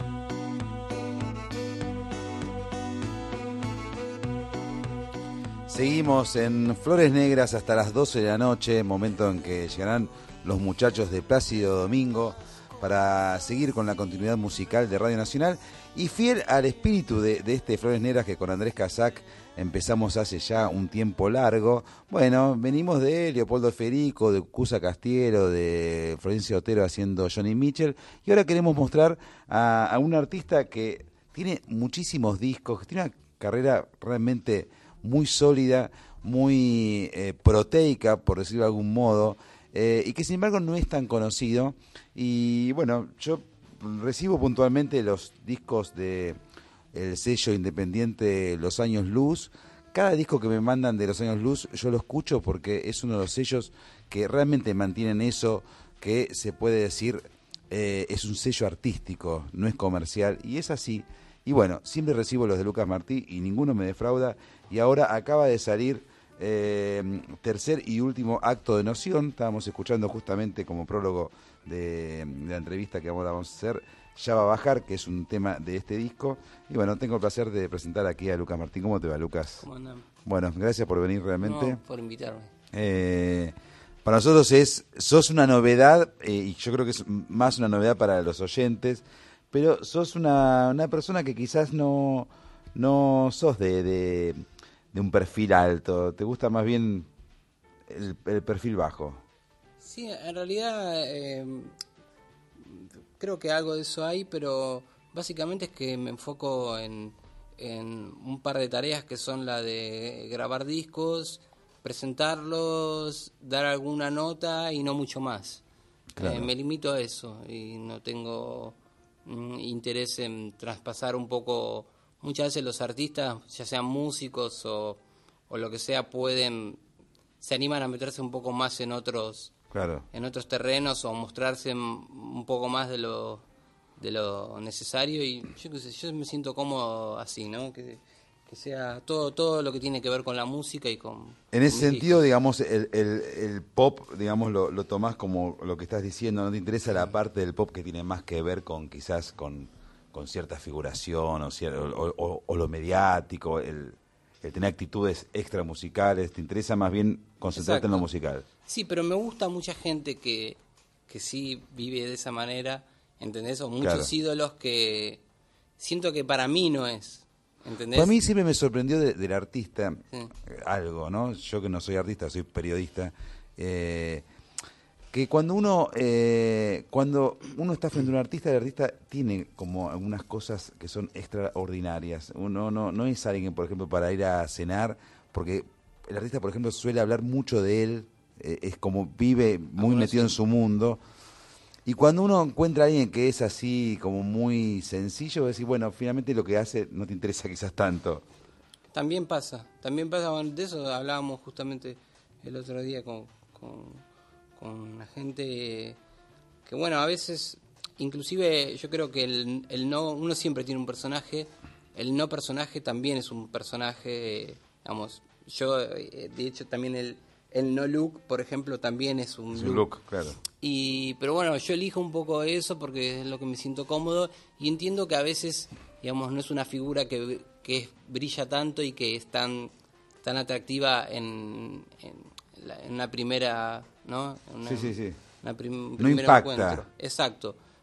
Seguimos en Flores Negras hasta las 12 de la noche, momento en que llegarán los muchachos de Plácido Domingo para seguir con la continuidad musical de Radio Nacional y fiel al espíritu de este Flores Negras que con Andrés Casac empezamos hace ya un tiempo largo. Bueno, venimos de Leopoldo Federico, de Cusa Castiero, de Florencia Otero haciendo Johnny Mitchell y ahora queremos mostrar a un artista que tiene muchísimos discos, que tiene una carrera realmente muy sólida, muy proteica, por decirlo de algún modo, y que sin embargo no es tan conocido. Y bueno, yo recibo puntualmente los discos de el sello independiente Los Años Luz. Cada disco que me mandan de Los Años Luz yo lo escucho porque es uno de los sellos que realmente mantienen eso que se puede decir es un sello artístico, no es comercial, y es así. Y bueno, siempre recibo los de Lucas Martí y ninguno me defrauda. Y ahora acaba de salir tercer y último acto de Noción. Estábamos escuchando justamente como prólogo de la entrevista que ahora vamos a hacer, Ya va a bajar, que es un tema de este disco. Y bueno, tengo el placer de presentar aquí a Lucas Martín. ¿Cómo te va, Lucas? ¿Cómo andan? Bueno, gracias por venir realmente. No, por invitarme. Para nosotros sos una novedad, y yo creo que es más una novedad para los oyentes, pero sos una persona que quizás no sos de un perfil alto, te gusta más bien el perfil bajo. Sí, en realidad creo que algo de eso hay, pero básicamente es que me enfoco en un par de tareas que son la de grabar discos, presentarlos, dar alguna nota y no mucho más. Claro. Me limito a eso y no tengo interés en traspasar un poco. Muchas veces los artistas, ya sean músicos o lo que sea, se animan a meterse un poco más en otros terrenos o mostrarse un poco más de lo necesario, y yo qué sé, yo me siento cómodo así, ¿no? Que sea todo lo que tiene que ver con la música y con... En ese sentido, digamos, el pop, digamos, lo tomás como lo que estás diciendo, ¿no te interesa la parte del pop que tiene más que ver con quizás con cierta figuración o lo mediático, el tener actitudes extra musicales? ¿Te interesa más bien concentrarte en lo musical? Sí, pero me gusta mucha gente que sí vive de esa manera, ¿entendés? O muchos ídolos que siento que para mí no es, ¿entendés? Para mí siempre me sorprendió del artista algo, ¿no? Yo que no soy artista, soy periodista, que cuando uno está frente a un artista, el artista tiene como algunas cosas que son extraordinarias. Uno no es alguien, por ejemplo, para ir a cenar, porque el artista, por ejemplo, suele hablar mucho de él, es como vive muy metido en su mundo. Y cuando uno encuentra a alguien que es así como muy sencillo, decir, bueno, finalmente lo que hace no te interesa quizás tanto. También pasa, bueno, de eso hablábamos justamente el otro día con la gente que, bueno, a veces, inclusive yo creo que el no, uno siempre tiene un personaje, el no personaje también es un personaje, digamos, yo de hecho también el no look, por ejemplo, también es un look, claro. Pero bueno, yo elijo un poco eso porque es lo que me siento cómodo y entiendo que a veces, digamos, no es una figura que brilla tanto y que es tan atractiva en una primera, ¿no? Sí. No impacta. Encuentro. Exacto.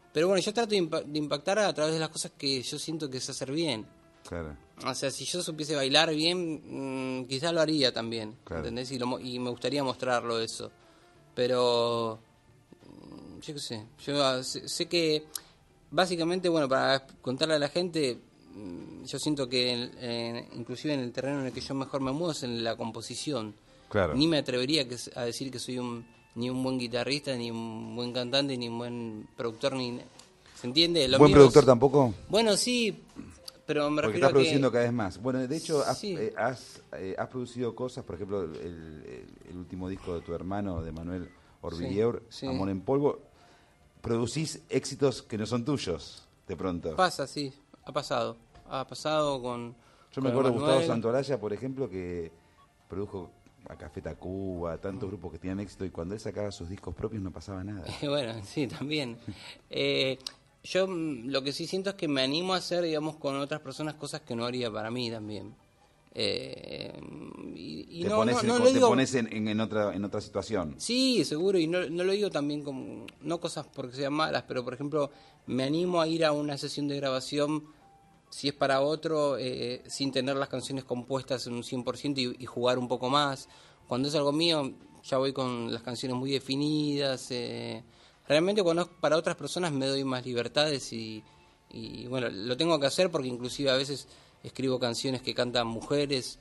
Pero bueno, yo trato de impactar a través de las cosas que yo siento que sé hacer bien. Claro. O sea, si yo supiese bailar bien, quizás lo haría también, Claro. ¿entendés? Y me gustaría mostrarlo eso. Pero, yo qué sé, yo sé que, básicamente, bueno, para contarle a la gente, yo siento que inclusive en el terreno en el que yo mejor me muevo es en la composición. Claro. Ni me atrevería a decir que soy ni un buen guitarrista, ni un buen cantante, ni un buen productor, ni... ¿Se entiende? Lo ¿Buen mío productor es- tampoco? Bueno, sí, pero me Porque refiero estás produciendo a que... cada vez más. Bueno, de hecho, Sí. has producido cosas, por ejemplo, el último disco de tu hermano, de Manuel Orvilleur, Sí, sí. Amor en Polvo. Producís éxitos que no son tuyos, de pronto. Pasa, sí, ha pasado con... Yo me con acuerdo de Gustavo Emanuel. Santolaya, por ejemplo, que produjo a Café Tacuba, tantos grupos que tenían éxito, y cuando él sacaba sus discos propios no pasaba nada. Bueno, sí, también. Yo lo que sí siento es que me animo a hacer, digamos, con otras personas cosas que no haría para mí también. Y Te no, pones, no, en, no lo te digo... pones en otra situación. Sí, seguro, y no lo digo también como, no cosas porque sean malas, pero por ejemplo, me animo a ir a una sesión de grabación, si es para otro, sin tener las canciones compuestas en un 100% y jugar un poco más. Cuando es algo mío, ya voy con las canciones muy definidas. Realmente cuando es para otras personas me doy más libertades y bueno, lo tengo que hacer porque inclusive a veces escribo canciones que cantan mujeres.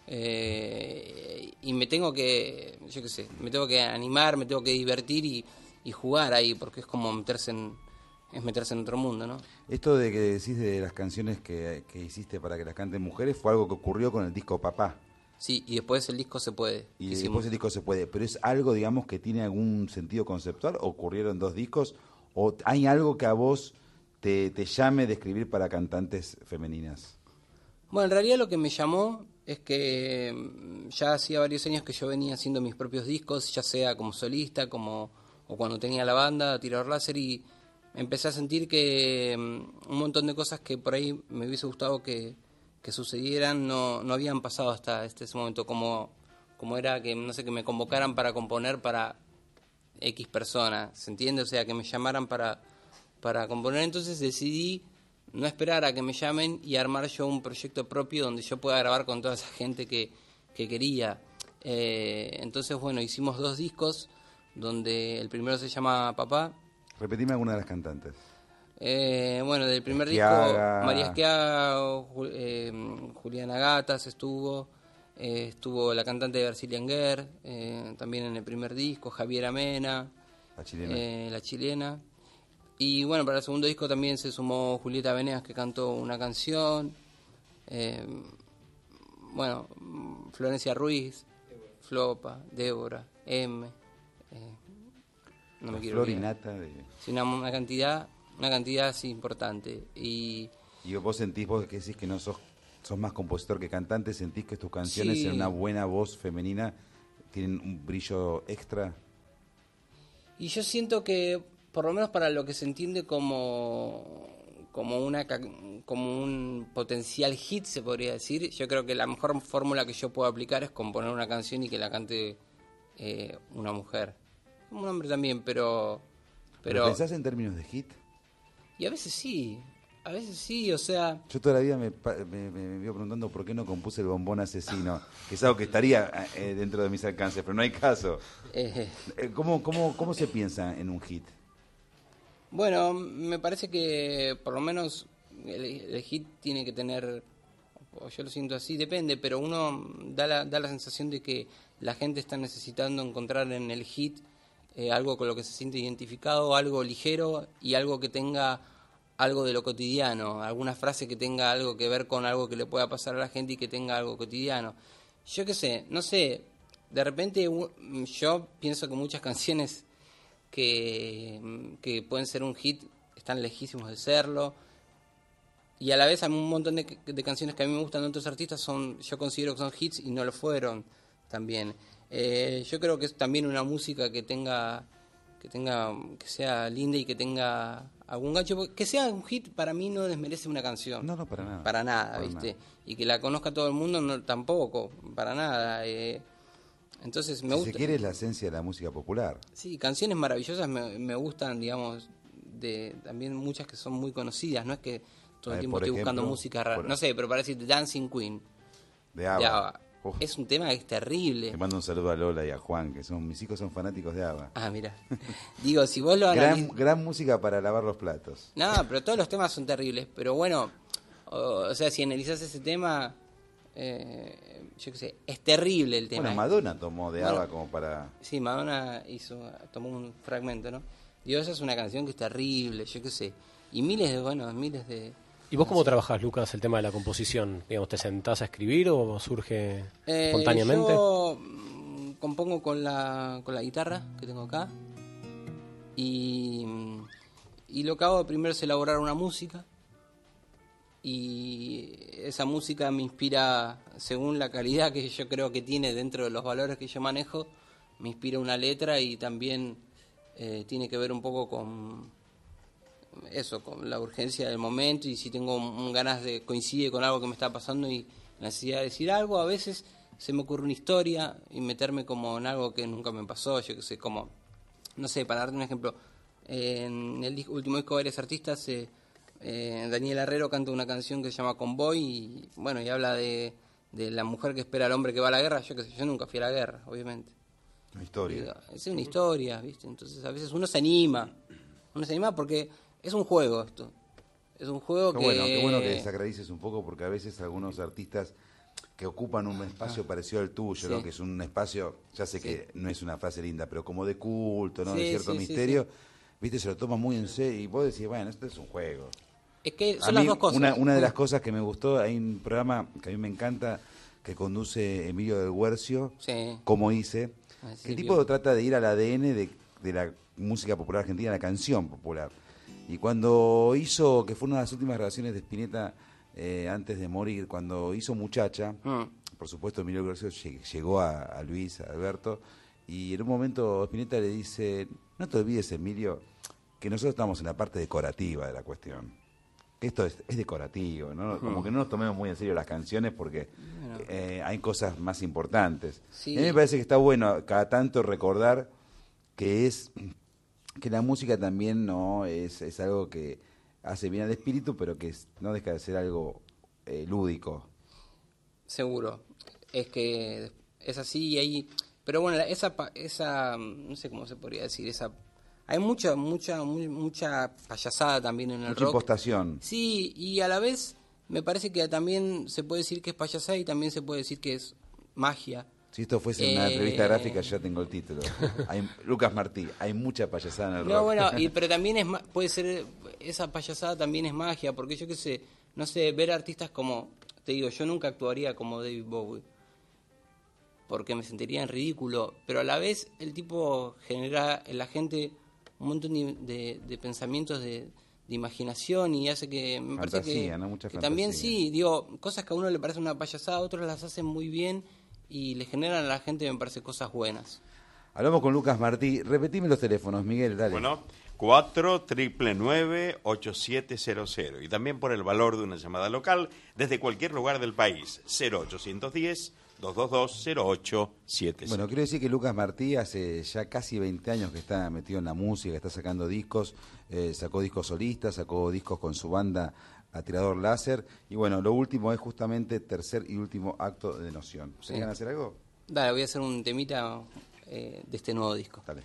Y me tengo que, yo qué sé, me tengo que animar, me tengo que divertir y jugar ahí, porque es como meterse en otro mundo, ¿no? Esto de que decís de las canciones que hiciste para que las canten mujeres fue algo que ocurrió con el disco Papá. Sí, y después el disco Se Puede. Y Hicimos. después el disco Se Puede. ¿Pero es algo, digamos, que tiene algún sentido conceptual? ¿Ocurrieron dos discos? ¿O hay algo que a vos te llame de escribir para cantantes femeninas? Bueno, en realidad lo que me llamó es que ya hacía varios años que yo venía haciendo mis propios discos, ya sea como solista, o cuando tenía la banda, Tirador Láser, y empecé a sentir que un montón de cosas que por ahí me hubiese gustado que sucedieran no habían pasado hasta ese momento, como era que, no sé, que me convocaran para componer para X persona, ¿se entiende? O sea, que me llamaran para componer. Entonces decidí no esperar a que me llamen y armar yo un proyecto propio donde yo pueda grabar con toda esa gente que quería. Entonces, bueno, hicimos 2 discos, donde el primero se llama Papá. Repetime alguna de las cantantes. Bueno, del primer Esquiaga. disco, María Esquiaga, Juliana Gatas estuvo la cantante García Anguer, también en el primer disco, Javiera Mena, la chilena. Y bueno, para el segundo disco también se sumó Julieta Venegas, que cantó una canción. Bueno, Florencia Ruiz, Flopa, Débora, M. No me quiero Flor y olvidar. Nata. Sí, una cantidad así importante. Y vos sentís, vos que decís que no sos más compositor que cantante, ¿sentís que tus canciones Sí. en una buena voz femenina tienen un brillo extra? Y yo siento que, por lo menos para lo que se entiende como un potencial hit, se podría decir, yo creo que la mejor fórmula que yo puedo aplicar es componer una canción y que la cante una mujer. Un hombre también, pero ¿Pensás en términos de hit? Y a veces sí, o sea... Yo todavía me vivo preguntando por qué no compuse el Bombón Asesino, que es algo que estaría dentro de mis alcances, pero no hay caso. ¿Cómo se piensa en un hit? Bueno, me parece que por lo menos el hit tiene que tener, o yo lo siento así, depende, pero uno da la sensación de que la gente está necesitando encontrar en el hit algo con lo que se siente identificado, algo ligero y algo que tenga algo de lo cotidiano, alguna frase que tenga algo que ver con algo que le pueda pasar a la gente y que tenga algo cotidiano. Yo qué sé, no sé, de repente yo pienso que muchas canciones que pueden ser un hit están lejísimos de serlo, y a la vez hay un montón de canciones que a mí me gustan de otros artistas, yo considero que son hits y no lo fueron también. Yo creo que es también una música que sea linda y que tenga algún gancho, que sea un hit para mí no desmerece una canción. No, para nada. Para nada, Para ¿viste? nada. Y que la conozca todo el mundo no, tampoco, para nada. Entonces me Si gusta. se quiere, es la esencia de la música popular. Sí, canciones maravillosas me gustan, digamos, también muchas que son muy conocidas, no es que todo el tiempo por estoy buscando ejemplo, música rara, no sé, pero para decir Dancing Queen de ABBA. Es un tema que es terrible. Te mando un saludo a Lola y a Juan, que mis hijos son fanáticos de ABBA. Ah, mira. Digo, si vos lo analizás... Gran música para lavar los platos. No, pero todos los temas son terribles. Pero bueno, o sea, si analizás ese tema, yo qué sé, es terrible el tema. Bueno, Madonna tomó de ABBA como para... Sí, Madonna tomó un fragmento, ¿no? Digo, esa es una canción que es terrible, yo qué sé. Y miles de... ¿Y vos cómo trabajás, Lucas, el tema de la composición? Digamos, ¿te sentás a escribir o surge espontáneamente? Yo compongo con la guitarra que tengo acá y lo que hago primero es elaborar una música y esa música me inspira según la calidad que yo creo que tiene dentro de los valores que yo manejo, me inspira una letra y también tiene que ver un poco con la urgencia del momento y si tengo ganas de coincide con algo que me está pasando y la necesidad de decir algo. A veces se me ocurre una historia y meterme como en algo que nunca me pasó, yo que sé, como, no sé, para darte un ejemplo, en el último disco de varios artistas, Daniel Herrero canta una canción que se llama Convoy y bueno, y habla de la mujer que espera al hombre que va a la guerra. Yo que sé, yo nunca fui a la guerra, obviamente. Una historia. Es una historia, ¿viste? Entonces a veces uno se anima porque es un juego esto. Es un juego Qué bueno que desacralices un poco, porque a veces algunos artistas que ocupan un espacio parecido al tuyo, ¿no? Que es un espacio, ya sé que no es una frase linda, pero como de culto, ¿no? De cierto misterio, ¿viste? Se lo toma muy en serio y vos decís, bueno, esto es un juego. Es que son las dos cosas. Una de las cosas que me gustó, hay un programa que a mí me encanta, que conduce Emilio del Guercio, Como hice. El tipo trata de ir al ADN de la música popular argentina, la canción popular. Y cuando hizo, que fue una de las últimas grabaciones de Spinetta antes de morir, cuando hizo Muchacha, por supuesto Emilio García llegó a Luis, a Alberto, y en un momento Spinetta le dice, no te olvides, Emilio, que nosotros estamos en la parte decorativa de la cuestión. Esto es decorativo, ¿no? Como que no nos tomemos muy en serio las canciones porque hay cosas más importantes. Sí. A mí me parece que está bueno cada tanto recordar que la música también no es algo que hace bien al espíritu, pero que no deja de ser algo lúdico. Seguro. Es que es así y hay... Pero bueno, esa no sé cómo se podría decir, hay mucha payasada también en el rock. Mucha impostación. Sí, y a la vez me parece que también se puede decir que es payasada y también se puede decir que es magia. Si esto fuese una revista gráfica, ya tengo el título. Lucas Martí, hay mucha payasada en el rock. No, bueno, pero también puede ser, esa payasada también es magia, porque yo qué sé, no sé, ver artistas como, te digo, yo nunca actuaría como David Bowie, porque me sentiría en ridículo, pero a la vez el tipo genera en la gente un montón de pensamientos de imaginación y hace que me fantasía, parece ¿no? Mucha que fantasía. también sí, digo, cosas que a uno le parece una payasada, a otros las hacen muy bien y le generan a la gente, me parece, cosas buenas. Hablamos con Lucas Martí. Repetime los teléfonos, Miguel, dale. Bueno, 499-8700 y también por el valor de una llamada local desde cualquier lugar del país, 0810-222-0877. Bueno, quiero decir que Lucas Martí hace ya casi 20 años que está metido en la música, está sacando discos, sacó discos solistas, sacó discos con su banda Atirador Láser, y bueno, lo último es justamente tercer y último acto de Noción. ¿Se quieren hacer algo? Dale, voy a hacer un temita de este nuevo disco. Dale.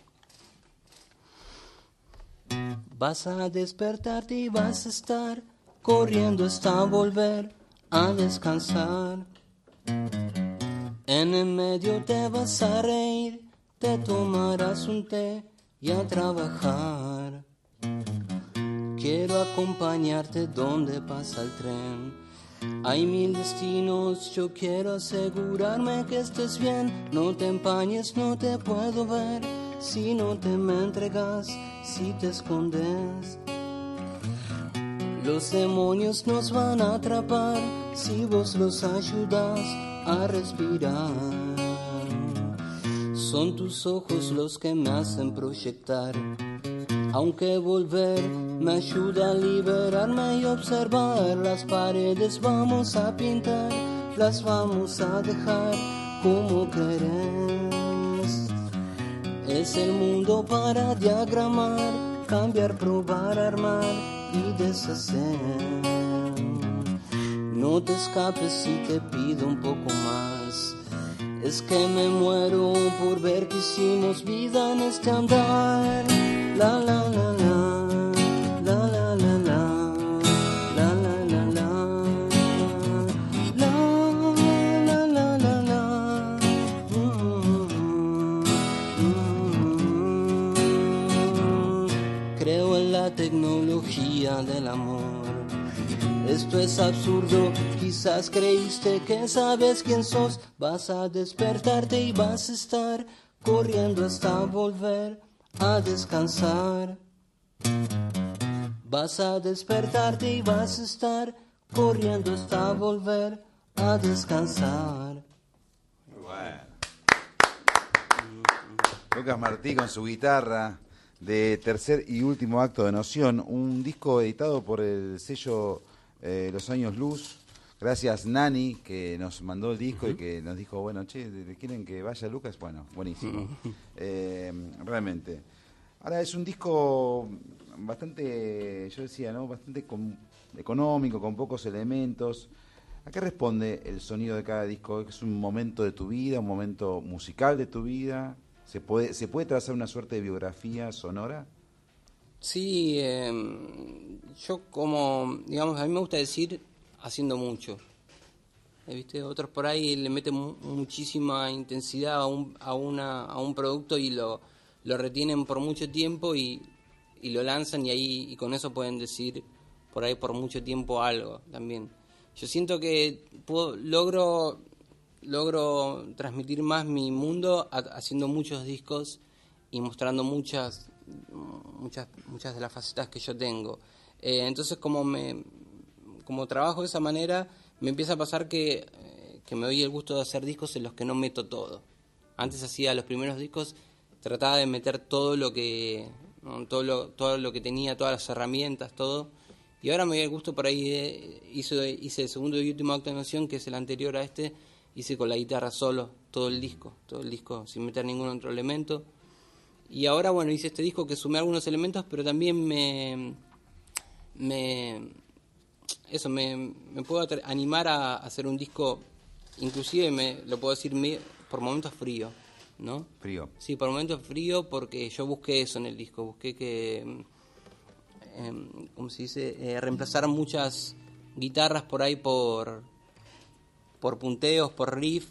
Vas a despertarte y vas a estar corriendo hasta volver a descansar. En el medio te vas a reír, te tomarás un té y a trabajar. Quiero acompañarte donde pasa el tren. Hay 1000 destinos, yo quiero asegurarme que estés bien. No te empañes, no te puedo ver si no te me entregas, si te escondes. Los demonios nos van a atrapar si vos los ayudas a respirar. Son tus ojos los que me hacen proyectar. Aunque volver me ayuda a liberarme y observar. Las paredes vamos a pintar, las vamos a dejar como querés. Es el mundo para diagramar cambiar, probar, armar y deshacer. No te escapes si te pido un poco más. Es que me muero por ver que hicimos vida en este andar. La la la la, la la la la, la la la la, la la la la la. Creo en la tecnología del amor. Esto es absurdo, quizás creíste que sabes quién sos. Vas a despertarte y vas a estar corriendo hasta volver a descansar. Vas a despertarte y vas a estar corriendo hasta volver a descansar. Bueno. Lucas Martí con su guitarra de Tercer y Último Acto de Noción, un disco editado por el sello Los Años Luz. Gracias Nani, que nos mandó el disco y que nos dijo, bueno, che, ¿quieren que vaya Lucas? Bueno, buenísimo. Realmente. Ahora es un disco bastante, yo decía, ¿no? Bastante económico, con pocos elementos. ¿A qué responde el sonido de cada disco? ¿Es un momento de tu vida, un momento musical de tu vida? ¿Se puede trazar una suerte de biografía sonora? Sí, yo como, digamos, a mí me gusta decir haciendo mucho. ¿Viste? Otros por ahí le meten muchísima intensidad a un producto y lo retienen por mucho tiempo y lo lanzan y con eso pueden decir por ahí por mucho tiempo algo también. Yo siento que logro transmitir más mi mundo haciendo muchos discos y mostrando muchas de las facetas que yo tengo. Entonces como trabajo de esa manera, me empieza a pasar que me doy el gusto de hacer discos en los que no meto todo. Antes hacía los primeros discos, trataba de meter todo lo que tenía, todas las herramientas, todo. Y ahora me doy el gusto por ahí, hice el segundo y último Acto de Noción, que es el anterior a este, hice con la guitarra solo, todo el disco sin meter ningún otro elemento. Y ahora, bueno, hice este disco que sumé algunos elementos, pero también me puedo animar a hacer un disco, inclusive lo puedo decir por momentos frío, ¿no? Frío. Sí, por momentos frío, porque yo busqué eso en el disco, busqué que, ¿cómo se dice? Reemplazar muchas guitarras por ahí por punteos, por riff,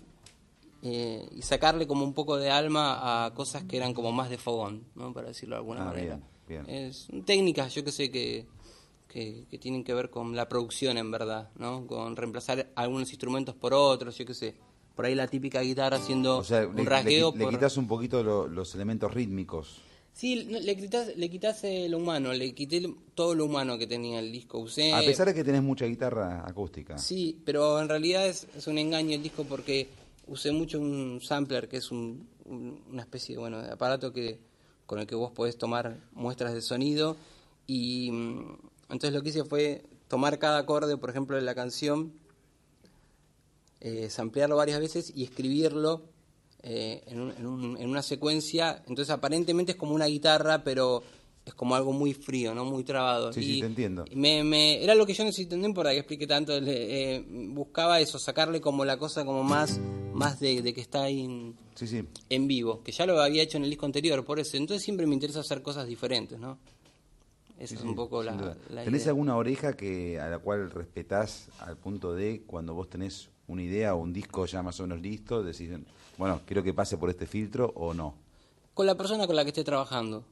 y sacarle como un poco de alma a cosas que eran como más de fogón, ¿no? Para decirlo de alguna manera. Bien. Es técnicas, yo que sé, que tienen que ver con la producción en verdad, ¿no? Con reemplazar algunos instrumentos por otros, yo que sé. Por ahí la típica guitarra haciendo un rasgueo. Le quitas un poquito los elementos rítmicos. Sí, le quitas lo humano, le quité todo lo humano que tenía el disco. A pesar de que tenés mucha guitarra acústica. Sí, pero en realidad es un engaño el disco porque usé mucho un sampler, que es una especie de aparato con el que vos podés tomar muestras de sonido. Y entonces lo que hice fue tomar cada acorde, por ejemplo, de la canción, samplearlo varias veces y escribirlo en una secuencia. Entonces aparentemente es como una guitarra, pero es como algo muy frío, ¿no? Muy trabado. Sí, te entiendo. Era lo que yo necesité entender, por ahí expliqué tanto. Buscaba eso, sacarle como la cosa como más de que está ahí en vivo, que ya lo había hecho en el disco anterior, por eso. Entonces siempre me interesa hacer cosas diferentes, ¿no? Esa es un poco la ¿Tenés idea. alguna oreja a la cual respetás al punto de cuando vos tenés una idea o un disco ya más o menos listo, decís, bueno, quiero que pase por este filtro o no? Con la persona con la que esté trabajando.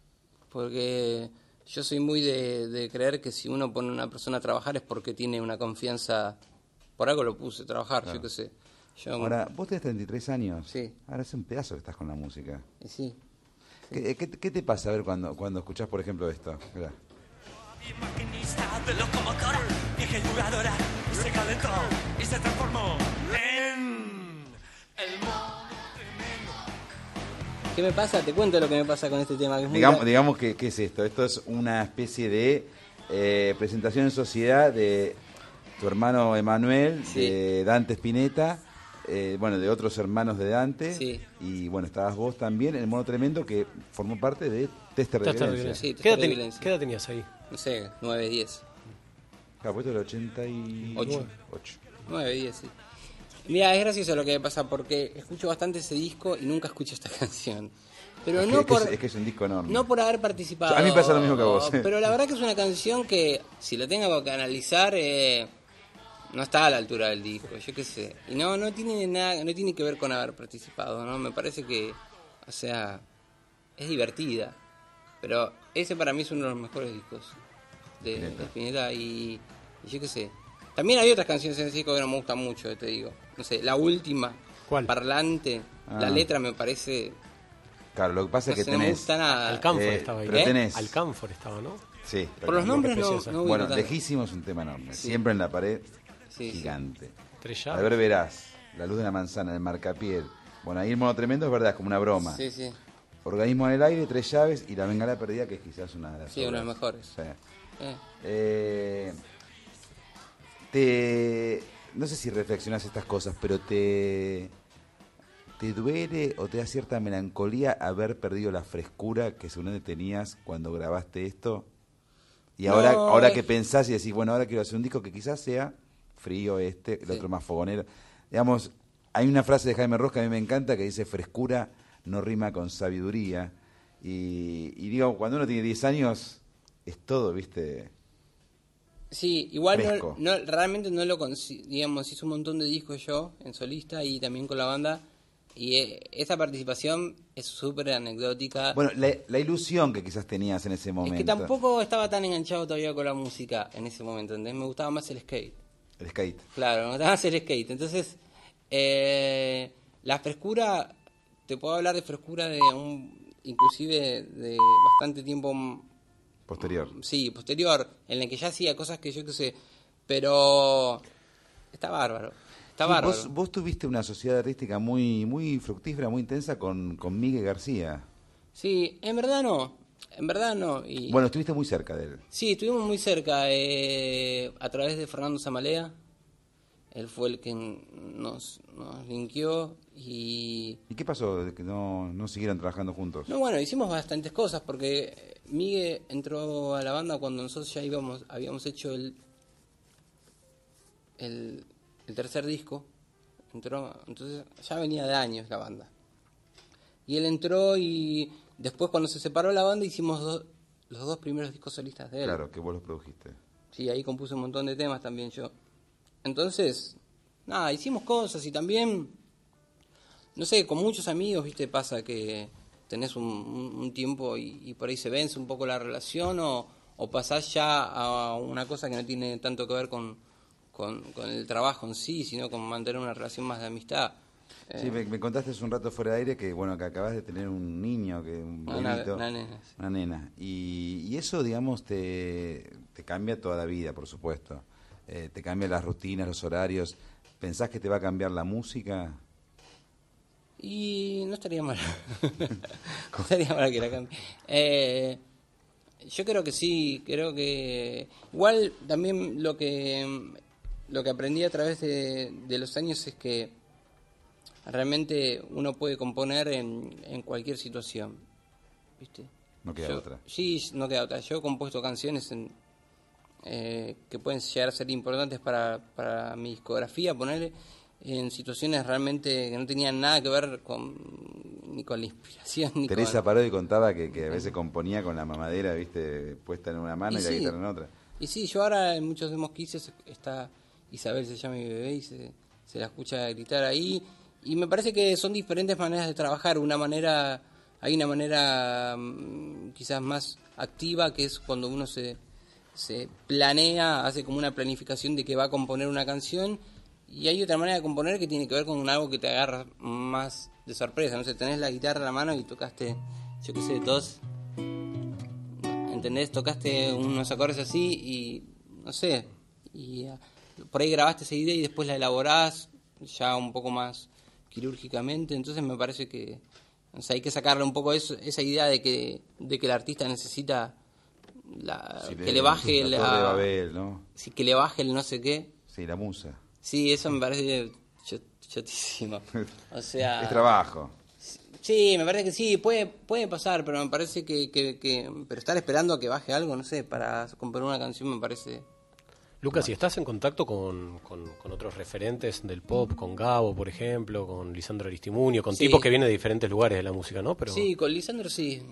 Porque yo soy muy de creer que si uno pone a una persona a trabajar es porque tiene una confianza. Por algo lo puse a trabajar, claro. Yo qué sé. Ahora, vos tenés 33 años. Sí. Ahora es un pedazo que estás con la música. Sí. ¿Qué te pasa a ver cuando escuchás, por ejemplo, esto? Mirá. Maquinista de locomotora, vieja y jugadora, y se calentó y se transformó en el mono tremendo. ¿Qué me pasa? Te cuento lo que me pasa con este tema. Que es digamos que ¿qué es esto? Esto es una especie de presentación en sociedad de tu hermano Emanuel, de Dante Spinetta, bueno, de otros hermanos de Dante. Sí. Y bueno, estabas vos también en el Mono Tremendo, que formó parte de Tester de Violencia. Sí, ¿Qué edad tenías ahí? No sé, 9, 10. Ah, pues esto era 88. 9, 10, sí. Mira, es gracioso lo que me pasa porque escucho bastante ese disco y nunca escucho esta canción. Pero es que es un disco enorme. No por haber participado. A mí me pasa lo mismo que a vos. Pero la verdad que es una canción que, si la tengo que analizar, no está a la altura del disco, yo qué sé. Y no tiene nada, no tiene que ver con haber participado, ¿no? Me parece que, o sea, es divertida. Pero ese para mí es uno de los mejores discos de Spinetta y yo qué sé. También hay otras canciones en ese disco que no me gustan mucho, te digo. No sé, la última, ¿cuál? Parlante, la letra me parece... Claro, lo que pasa es que no me gusta nada. Alcánfor estaba ahí. Pero tenés... Alcánfor estaba, ¿no? Sí. Por los nombres no bueno, Lejísimos es un tema enorme. Sí. Siempre en la pared, gigante. A ver, verás, La luz de la manzana, el marcapié. Bueno, ahí el Mono Tremendo es verdad, es como una broma. Sí, sí. Organismo en el aire, 3 llaves y La bengala perdida, que es quizás una de las Sí, una de las mejores. Sí. No sé si reflexionás estas cosas, pero ¿te duele o te da cierta melancolía haber perdido la frescura que seguramente tenías cuando grabaste esto? Y ahora que pensás y decís, bueno, ahora quiero hacer un disco que quizás sea frío el otro más fogonero. Digamos, hay una frase de Jaime Ross que a mí me encanta que dice, frescura no rima con sabiduría. Y digo, cuando uno tiene 10 años, es todo, ¿viste? Sí, igual realmente no lo digamos, hice un montón de discos yo en solista y también con la banda y esa participación es súper anecdótica. Bueno, la ilusión que quizás tenías en ese momento. Es que tampoco estaba tan enganchado todavía con la música en ese momento, ¿entendés? Me gustaba más el skate. El skate. Claro, me gustaba más el skate. Entonces, la frescura, te puedo hablar de frescura de inclusive de bastante tiempo posterior. Sí, posterior, en el que ya hacía cosas que yo qué sé, pero está bárbaro. Está bárbaro. Vos tuviste una sociedad artística muy muy fructífera, muy intensa con Miguel García. Sí, en verdad no. Y bueno, estuviste muy cerca de él. Sí, estuvimos muy cerca, a través de Fernando Zamalea. Él fue el que nos linkeó y... ¿Y qué pasó de que no siguieron trabajando juntos? No, bueno, hicimos bastantes cosas porque Miguel entró a la banda cuando nosotros ya habíamos hecho el tercer disco. Entonces ya venía de años la banda. Y él entró y después cuando se separó la banda hicimos los 2 primeros discos solistas de él. Claro, que vos los produjiste. Sí, ahí compuse un montón de temas también yo. Entonces, nada, hicimos cosas y también, no sé, con muchos amigos, viste, pasa que tenés un tiempo y por ahí se vence un poco la relación o pasás ya a una cosa que no tiene tanto que ver con el trabajo en sí, sino con mantener una relación más de amistad. Sí, me contaste hace un rato fuera de aire que bueno que acabas de tener un niño, una nena. Sí. Una nena. Y eso, digamos, te cambia toda la vida, por supuesto. Te cambia las rutinas, los horarios. ¿Pensás que te va a cambiar la música? Y no estaría mal. No estaría mal que la cambie. Yo creo que sí, creo que... Igual también lo que aprendí a través de los años es que realmente uno puede componer en cualquier situación, ¿viste? No queda otra. Sí, no queda otra. Yo he compuesto canciones que pueden llegar a ser importantes para mi discografía, ponerle en situaciones realmente que no tenían nada que ver ni con la inspiración ni Teresa Parodi contaba que a veces componía con la mamadera, viste, puesta en una mano y la guitarra en otra. Y sí, yo ahora en muchos demos que hice está Isabel se llama mi bebé y se la escucha gritar ahí y me parece que son diferentes maneras de trabajar. Hay una manera quizás más activa, que es cuando uno se planea, hace como una planificación de que va a componer una canción, y hay otra manera de componer que tiene que ver con algo que te agarra más de sorpresa. No sé, tenés la guitarra en la mano y tocaste, yo qué sé, ¿entendés? Tocaste unos acordes así y, no sé, y por ahí grabaste esa idea y después la elaborás ya un poco más quirúrgicamente. Entonces me parece que, o sea, hay que sacarle un poco esa idea de que el artista necesita que le baje la Torre de Babel, ¿no? Sí, que le baje el no sé qué. Sí, la musa. Sí, eso me parece, chotísimo. O sea... Es trabajo. Sí, me parece que sí, puede pasar, pero me parece que pero estar esperando a que baje algo, no sé, para componer una canción me parece... Lucas, ¿y estás en contacto con otros referentes del pop, con Gabo, por ejemplo, con Lisandro Aristimuño, con tipos que vienen de diferentes lugares de la música, ¿no? Pero... Sí, con Lisandro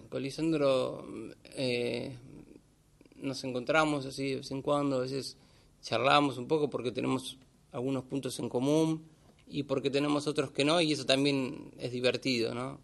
nos encontramos así de vez en cuando, a veces charlamos un poco porque tenemos algunos puntos en común y porque tenemos otros que no, y eso también es divertido, ¿no?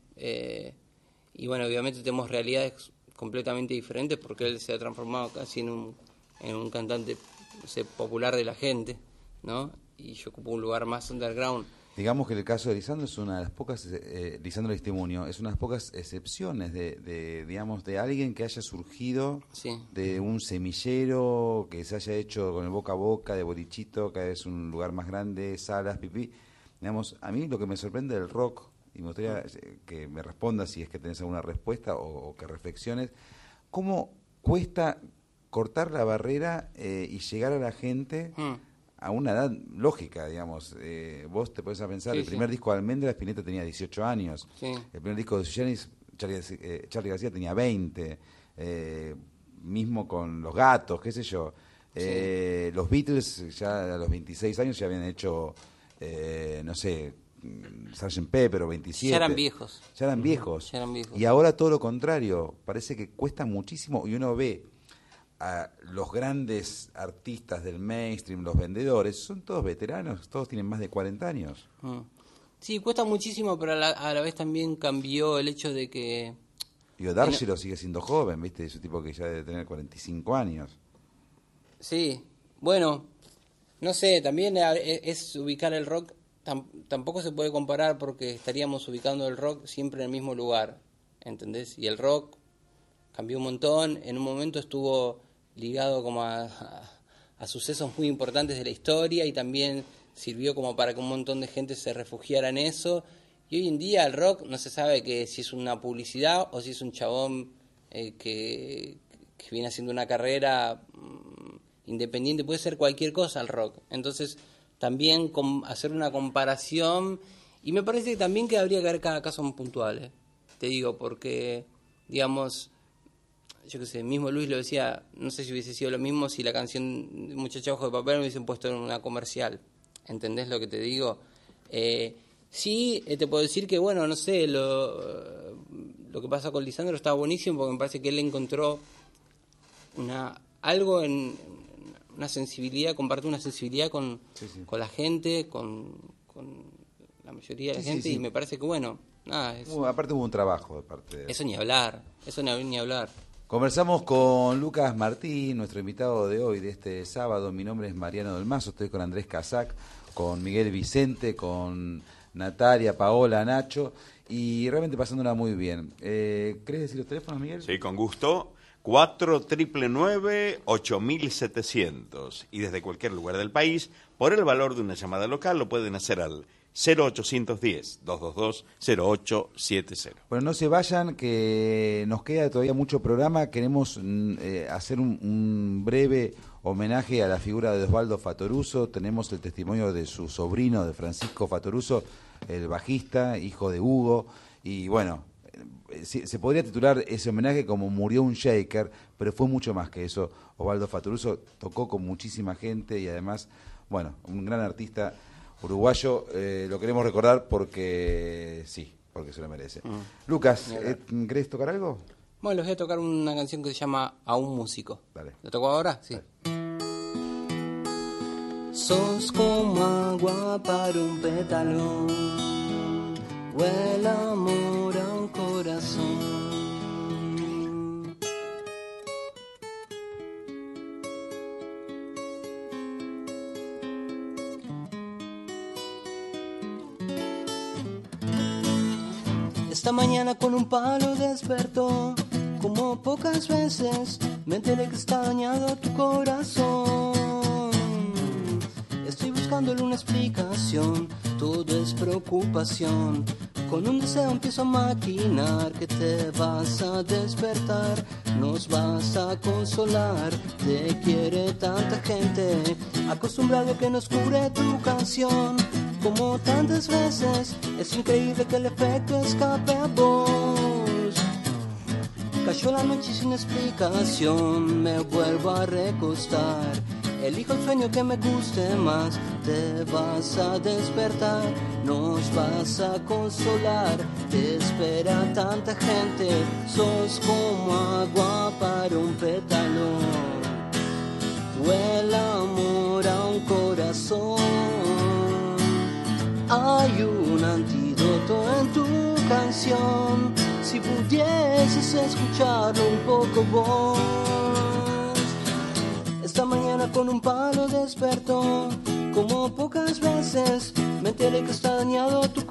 Y bueno, obviamente tenemos realidades completamente diferentes porque él se ha transformado casi en un cantante, no sé, popular de la gente, ¿no? Y yo ocupo un lugar más underground. Digamos que el caso de Lisandro es una de las pocas, Lisandro Aristimuño, es una de las pocas excepciones digamos, de alguien que haya surgido de un semillero, que se haya hecho con el boca a boca, de bolichito, cada vez un lugar más grande, salas, pipí. Digamos, a mí lo que me sorprende del rock, y me gustaría que me respondas si es que tenés alguna respuesta o que reflexiones, ¿cómo cuesta cortar la barrera y llegar a la gente a una edad lógica, digamos? Vos te podés a pensar, el primer disco de Almendra, Spinetta tenía 18 años, el primer disco de Janis, Charly García tenía 20, mismo con Los Gatos, qué sé yo. Los Beatles ya a los 26 años ya habían hecho, no sé, Sgt. Pepper o 27. Ya eran viejos. Ya eran viejos. Y ahora todo lo contrario, parece que cuesta muchísimo, y uno ve a los grandes artistas del mainstream, los vendedores, son todos veteranos, todos tienen más de 40 años. Sí, cuesta muchísimo, pero a la vez también cambió el hecho de que... Digo, D'Argelo sigue siendo joven, ¿viste? Es un tipo que ya debe tener 45 años. Sí, bueno, no sé, también es ubicar el rock, tampoco se puede comparar porque estaríamos ubicando el rock siempre en el mismo lugar, ¿entendés? Y el rock cambió un montón, en un momento estuvo ligado como a sucesos muy importantes de la historia y también sirvió como para que un montón de gente se refugiara en eso, y hoy en día el rock no se sabe que si es una publicidad o si es un chabón que viene haciendo una carrera independiente, puede ser cualquier cosa el rock. Entonces también hacer una comparación, y me parece también que habría que ver cada caso puntual, te digo, porque digamos, yo qué sé, mismo Luis lo decía, no sé si hubiese sido lo mismo si la canción Muchacha Ojo de Papel me hubiesen puesto en una comercial. ¿Entendés lo que te digo? Sí, te puedo decir que, bueno, no sé, lo que pasa con Lisandro está buenísimo porque me parece que él encontró algo en una sensibilidad, comparte una sensibilidad con la gente, con la mayoría de la gente, y me parece que, bueno, nada. Aparte hubo un trabajo de parte de... Eso ni hablar. Conversamos con Lucas Martín, nuestro invitado de hoy, de este sábado. Mi nombre es Mariano del Mazo, estoy con Andrés Casac, con Miguel Vicente, con Natalia, Paola, Nacho, y realmente pasándola muy bien. ¿Querés decir los teléfonos, Miguel? Sí, con gusto. 499-8700. Y desde cualquier lugar del país, por el valor de una llamada local, lo pueden hacer al 0810-222-0870. Bueno, no se vayan, que nos queda todavía mucho programa. Queremos hacer un breve homenaje a la figura de Osvaldo Fattoruso. Tenemos el testimonio de su sobrino, de Francisco Fattoruso, el bajista, hijo de Hugo. Y bueno, se podría titular ese homenaje como Murió un Shaker, pero fue mucho más que eso. Osvaldo Fattoruso tocó con muchísima gente y además, bueno, un gran artista uruguayo. Lo queremos recordar porque sí, porque se lo merece. Lucas, ¿querés tocar algo? Bueno, les voy a tocar una canción que se llama A un músico. Dale. ¿Lo toco ahora? Sí. Dale. Sos como agua para un pétalo, o el amor a un corazón. Esta mañana con un palo despertó, como pocas veces me enteré que está dañado tu corazón. Estoy buscándole una explicación, todo es preocupación. Con un deseo empiezo a maquinar que te vas a despertar, nos vas a consolar. Te quiere tanta gente, acostumbrado a que nos cure tu canción. como tantas veces. Es increíble que el efecto escape a vos. Cayó la noche sin explicación, me vuelvo a recostar. Elijo el sueño que me guste más. Te vas a despertar, nos vas a consolar. Te espera tanta gente, sos como agua para un pétalo. O el amor a un corazón. Hay un antídoto en tu canción. Si pudieses escucharlo un poco vos. Esta mañana con un palo despertó, como pocas veces me enteré que está dañado tu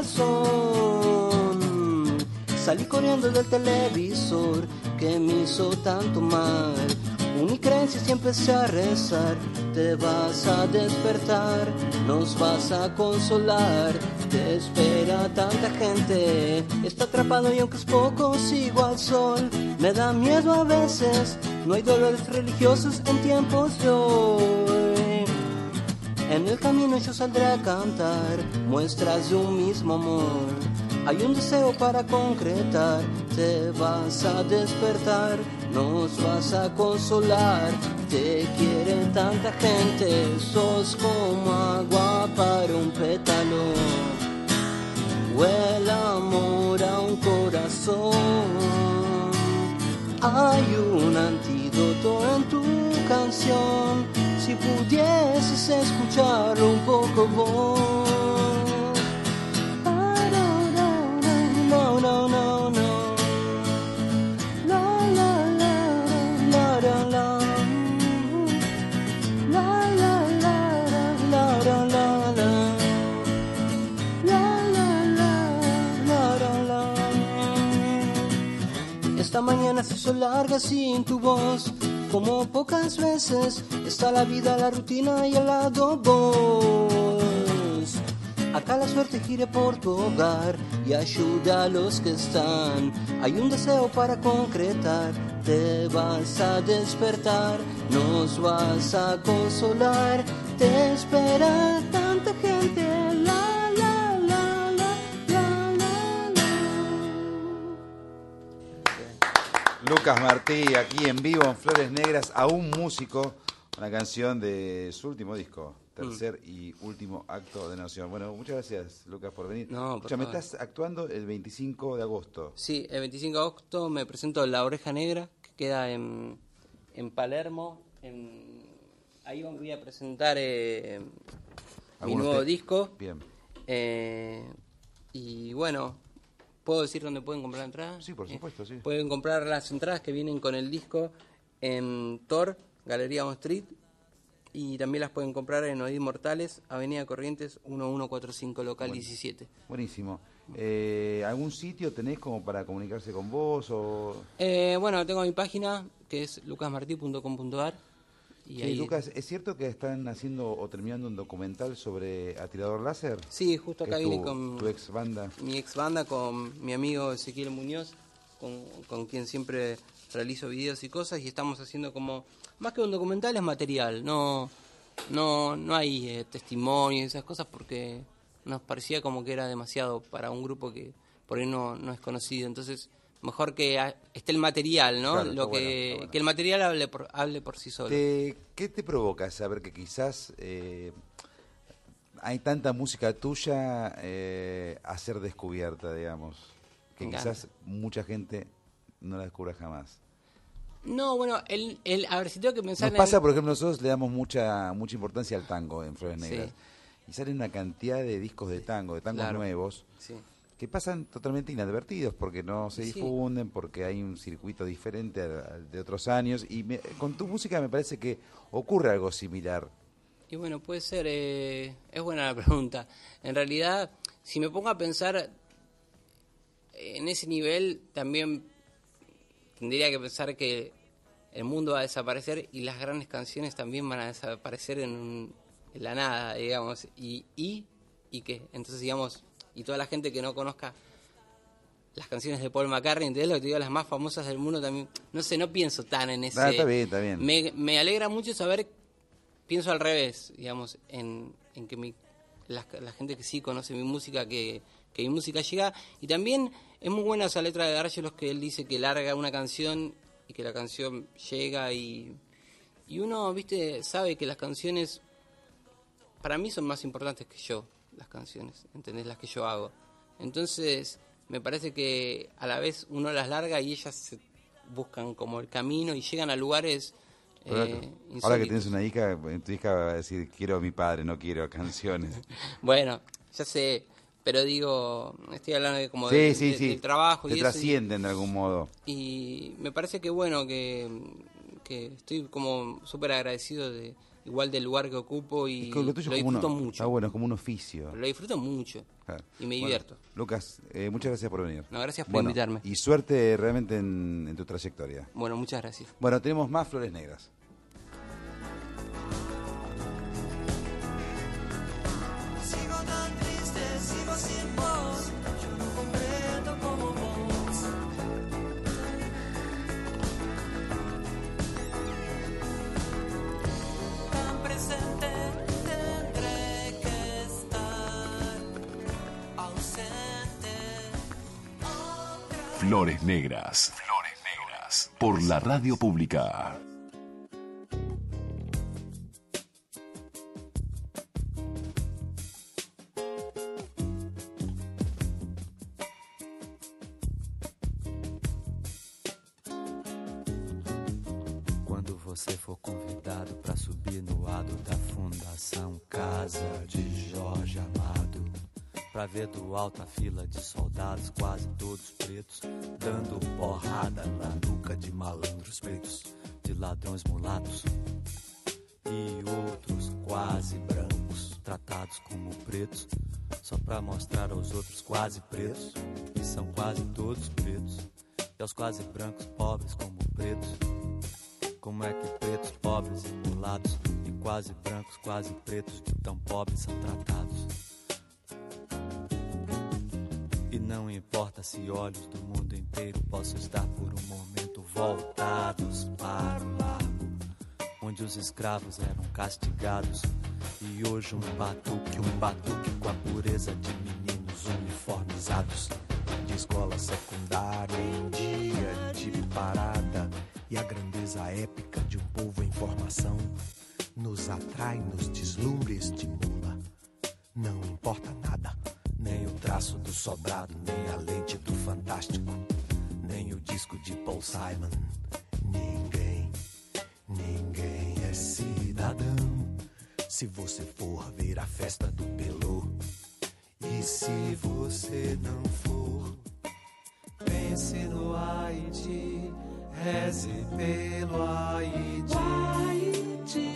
corazón. Salí corriendo del televisor que me hizo tanto mal. Uní creencias y empecé a rezar. Te vas a despertar, nos vas a consolar. Te espera tanta gente, está atrapado y aunque es poco sigo al sol. Me da miedo a veces, no hay dolores religiosos en tiempos de hoy. En el camino yo saldré a cantar muestras de un mismo amor. Hay un deseo para concretar, te vas a despertar, nos vas a consolar. Te quiere tanta gente, sos como agua para un pétalo. O el amor a un corazón. Hay un antídoto en tu canción, si pudieses escucharlo un poco vos. No, no, no, no. La, la, la, la, la, la. La, la, la, la, la, la, la. La, la, la, la, la, la. Esta mañana se hizo larga sin tu voz, como pocas veces. Está la vida, la rutina y al lado vos. Acá la suerte gire por tu hogar y ayuda a los que están. Hay un deseo para concretar, te vas a despertar, nos vas a consolar. Te espera tanta gente, la, la, la, la, la, la, la. Lucas Martí, aquí en vivo en Flores Negras, a un músico, una canción de su último disco. Tercer y último acto de Nación. Bueno, muchas gracias, Lucas, por venir. No, por me favor. estás actuando el 25 de agosto. Sí, el 25 de agosto me presento en La Oreja Negra, que queda en Palermo. Ahí voy a presentar mi nuevo disco. Bien. Y bueno, ¿puedo decir dónde pueden comprar entradas? Sí, por supuesto, sí. Pueden comprar las entradas que vienen con el disco en Tor, Galería On Street. Y también las pueden comprar en Oíd Mortales, Avenida Corrientes 1145, local 17. Buenísimo. ¿Algún sitio tenés como para comunicarse con vos? O... Bueno, tengo mi página que es lucasmarti.com.ar. Sí, ahí... Lucas, ¿es cierto que están haciendo o terminando un documental sobre Atirador Láser? Sí, justo acá vine con tu ex banda. Mi ex banda, con mi amigo Ezequiel Muñoz, con quien siempre realizo videos y cosas, y estamos haciendo como... Más que un documental es material, no hay testimonio y esas cosas porque nos parecía como que era demasiado para un grupo que por ahí no es conocido. Entonces, mejor que esté el material, ¿no? Claro, Que el material hable por sí solo. ¿Qué te provoca saber que quizás hay tanta música tuya a ser descubierta, digamos? Que quizás mucha gente no la descubra jamás. No, bueno, a ver, si tengo que pensar... Nos pasa, por ejemplo, nosotros le damos mucha importancia al tango en Flores Negras. Sí. Y salen una cantidad de discos de tangos claro. Nuevos, sí. Que pasan totalmente inadvertidos porque no se difunden, porque hay un circuito diferente al de otros años. Y con tu música me parece que ocurre algo similar. Y bueno, puede ser, es buena la pregunta. En realidad, si me pongo a pensar en ese nivel, también tendría que pensar que el mundo va a desaparecer y las grandes canciones también van a desaparecer en la nada, digamos. ¿Y qué? Entonces, digamos, y toda la gente que no conozca las canciones de Paul McCartney, ¿entendés lo que te digo? Las más famosas del mundo también. No sé, no pienso tan en ese... Está bien. Me alegra mucho saber, pienso al revés, digamos, en que la gente que sí conoce mi música, que mi música llega. Y también es muy buena esa letra de D'Argelos, que él dice que larga una canción y que la canción llega y uno, viste, sabe que las canciones para mí son más importantes que yo, las canciones, ¿entendés? Las que yo hago. Entonces me parece que a la vez uno las larga y ellas se buscan como el camino y llegan a lugares insólitos. Ahora que tienes una hija, tu hija va a decir, quiero a mi padre, no quiero canciones. Bueno, ya sé, pero digo, estoy hablando de como sí. del trabajo. Te y trascienden de algún modo. Y me parece que bueno, que estoy como súper agradecido igual del lugar que ocupo y lo tuyo lo disfruto mucho. Está bueno, es como un oficio. Lo disfruto mucho y me divierto. Lucas, muchas gracias por venir. No, gracias por invitarme. Y suerte realmente en tu trayectoria. Bueno, muchas gracias. Bueno, tenemos más Flores Negras. Sigo tan triste, sigo sin voz, yo no comprendo como vos. Tan presente tendré que estar, ausente. Flores Negras. Flores Negras. Por la radio pública. Quando você for convidado para subir no lado da Fundação Casa de Jorge Amado, pra ver do alto a fila de soldados, quase todos pretos, dando porrada na nuca de malandros pretos, de ladrões mulatos e outros quase brancos, tratados como pretos, só pra mostrar aos outros quase pretos, que são quase todos pretos, e aos quase brancos pobres como pretos. Como é que pretos, pobres e mulatos, e quase brancos, quase pretos, de tão pobres são tratados? E não importa se olhos do mundo inteiro possam estar por um momento voltados para o largo, onde os escravos eram castigados, e hoje um batuque com a pureza de meninos uniformizados, de escola secundária em dia de parada, e a grandeza épica de um povo em formação nos atrai nos deslumbres de mula. Não importa nada, nem o traço do sobrado, nem a lente do fantástico, nem o disco de Paul Simon. Ninguém é cidadão se você for ver a festa do Pelô. E se você não for, pense no Haiti, reze pelo Haiti. O Haiti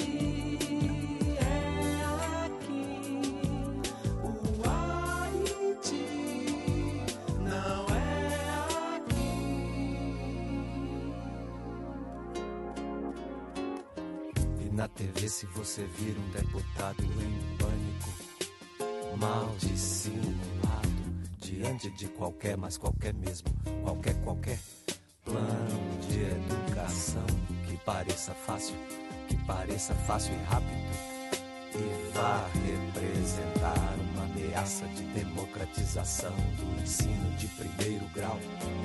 é aqui, o Haiti não é aqui. E na TV, se você vir um deputado em pânico, mal dissimulado, diante de qualquer, mas qualquer mesmo, qualquer plano de educação que pareça fácil e rápido, e vá representar uma ameaça de democratização do ensino de primeiro grau.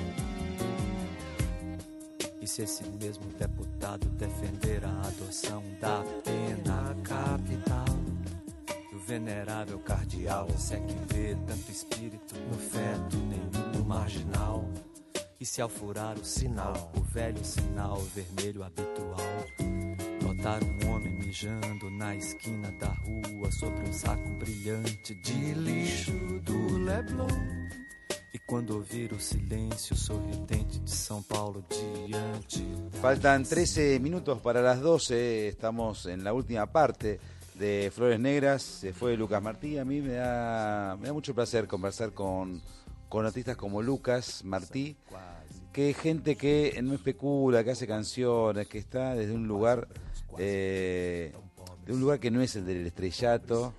E se esse mesmo deputado defender a adoção da pena capital, do venerável cardeal, se é que vê tanto espírito no feto, nem no marginal. E se ao furar o sinal, o velho sinal vermelho habitual, notar um homem mijando na esquina da rua sobre um saco brilhante de lixo do Leblon. E quando ouvir o silêncio sorridente de São Paulo diante. Faltan 13 minutos para las 12, estamos en la última parte de Flores Negras. Se fue Lucas Martí. A mí me da mucho placer conversar con artistas como Lucas Martí, que es gente que no especula, que hace canciones, que está desde un lugar que no es el del estrellato,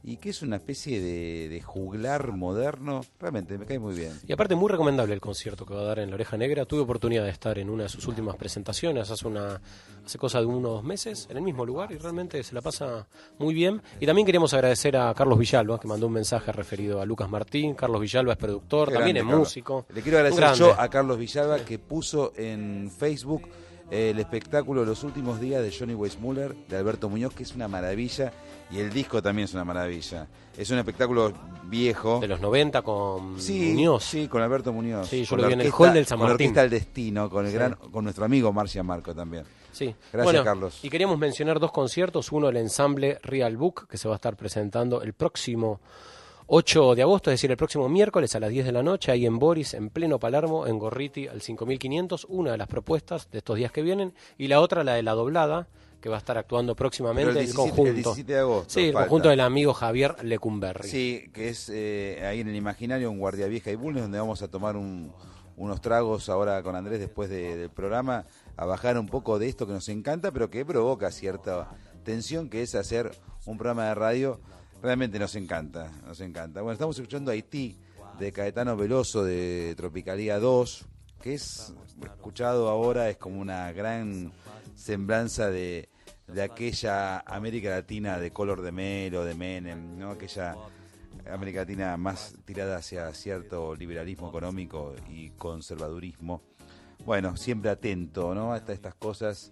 y que es una especie de juglar moderno. Realmente me cae muy bien. Y aparte muy recomendable el concierto que va a dar en La Oreja Negra. Tuve oportunidad de estar en una de sus últimas presentaciones hace cosa de unos meses en el mismo lugar y realmente se la pasa muy bien. Y también queríamos agradecer a Carlos Villalba, que mandó un mensaje referido a Lucas Martín. Carlos Villalba es productor, Qué también grande, es Carlos. músico. Le quiero agradecer yo a Carlos Villalba, que puso en Facebook el espectáculo Los últimos días de Johnny Weissmuller, de Alberto Muñoz, que es una maravilla, y el disco también es una maravilla. Es un espectáculo viejo. De los 90 con Muñoz. Sí, con Alberto Muñoz. Sí, yo con lo la vi en el orquesta- hall del San con la Martín. Orquesta del Destino, con el Sí. con nuestro amigo Marcia Marco también. Sí. Gracias, Bueno, Carlos. Y queríamos mencionar dos conciertos. Uno, el ensamble Real Book, que se va a estar presentando el próximo 8 de agosto, es decir, el próximo miércoles a las 10 de la noche, ahí en Boris, en pleno Palermo, en Gorriti, al 5500. Una de las propuestas de estos días que vienen. Y la otra, la de La Doblada, que va a estar actuando próximamente Pero el conjunto. El 17 de agosto. Sí, el falta. conjunto del amigo Javier Lecumberri. Sí, que es ahí en el Imaginario, en Guardia Vieja y Bulnes, donde vamos a tomar unos tragos ahora con Andrés después del programa, a bajar un poco de esto que nos encanta, pero que provoca cierta tensión, que es hacer un programa de radio. Realmente nos encanta, nos encanta. Bueno, estamos escuchando Haití, de Caetano Veloso, de Tropicalía 2, que es escuchado ahora, es como una gran semblanza de aquella América Latina de Color de Melo, de Menem, ¿no? Aquella América Latina más tirada hacia cierto liberalismo económico y conservadurismo. Bueno, siempre atento, ¿no? Hasta estas cosas.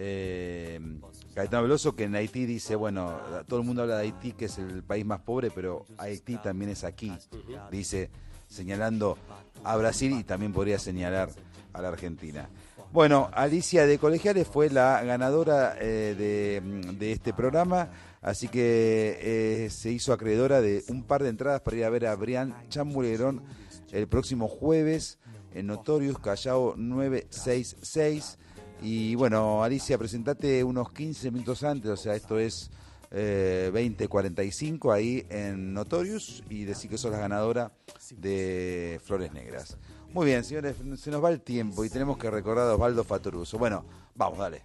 Caetano Veloso, que en Haití dice, bueno, todo el mundo habla de Haití, que es el país más pobre, pero Haití también es aquí, dice, señalando a Brasil y también podría señalar a la Argentina. Bueno, Alicia de Colegiales fue la ganadora de este programa, así que se hizo acreedora de un par de entradas para ir a ver a Brian Chambulerón el próximo jueves en Notorious, Callao 966. Y bueno, Alicia, presentate unos 15 minutos antes, o sea, esto es 20:45 ahí en Notorious, y decir que sos la ganadora de Flores Negras. Muy bien, señores, se nos va el tiempo y tenemos que recordar a Osvaldo Fatoruso. Bueno, vamos, dale.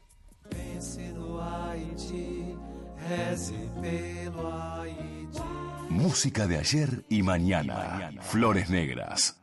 Música de ayer y mañana. Flores Negras.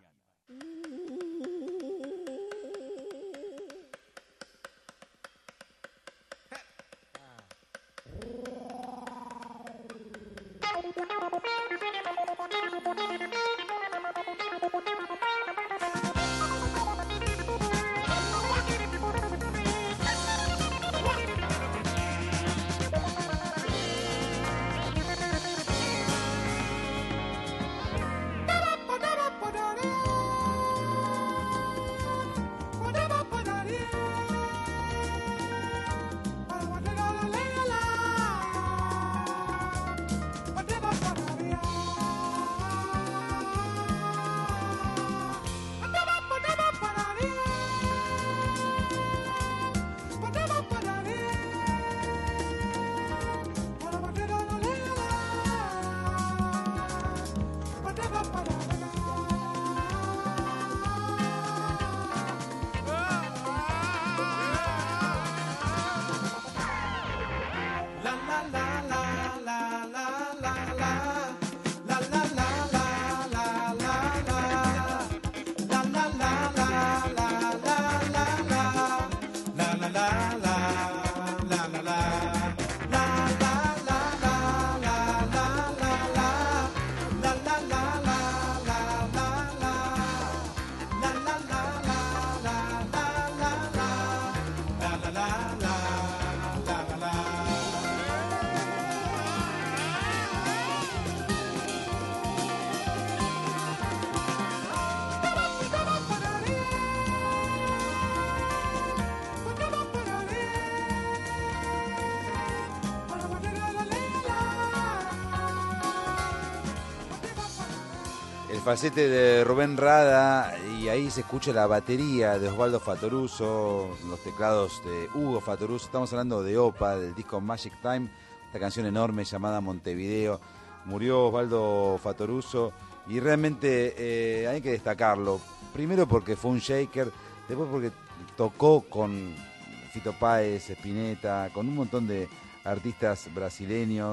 El falsete de Rubén Rada, y ahí se escucha la batería de Osvaldo Fatoruso, los teclados de Hugo Fatoruso. Estamos hablando de OPA, del disco Magic Time, esta canción enorme llamada Montevideo. Murió Osvaldo Fatoruso y realmente hay que destacarlo. Primero porque fue un shaker, después porque tocó con Fito Páez, Spinetta, con un montón de artistas brasileños.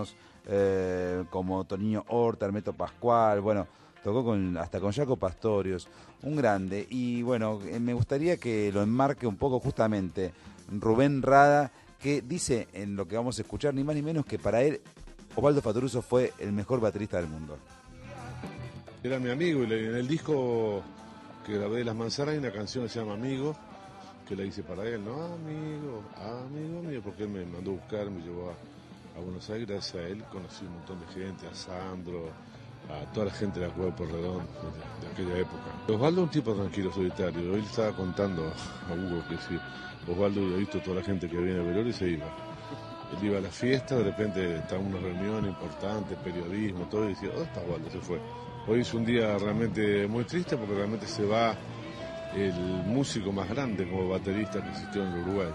como Toniño Horta, Hermeto Pascual, bueno, tocó hasta con Jaco Pastorius, un grande. Y bueno, me gustaría que lo enmarque un poco justamente Rubén Rada, que dice en lo que vamos a escuchar, ni más ni menos que para él Osvaldo Fattoruso fue el mejor baterista del mundo. Era mi amigo, y en el disco que grabé de Las Manzanas hay una canción que se llama Amigo, que la hice para él, ¿no? Amigo mío, porque él me mandó a buscar, me llevó a Buenos Aires. Gracias a él conocí un montón de gente, a Sandro, a toda la gente de la Cueva Porredón de aquella época. Osvaldo es un tipo tranquilo, solitario. Él estaba contando a Hugo que sí, Osvaldo había visto toda la gente que viene a velorio y se iba. Él iba a la fiesta, de repente estaba en una reunión importante, periodismo, todo, y decía, ¿dónde está Osvaldo? Se fue. Hoy es un día realmente muy triste porque realmente se va el músico más grande como baterista que existió en el Uruguay.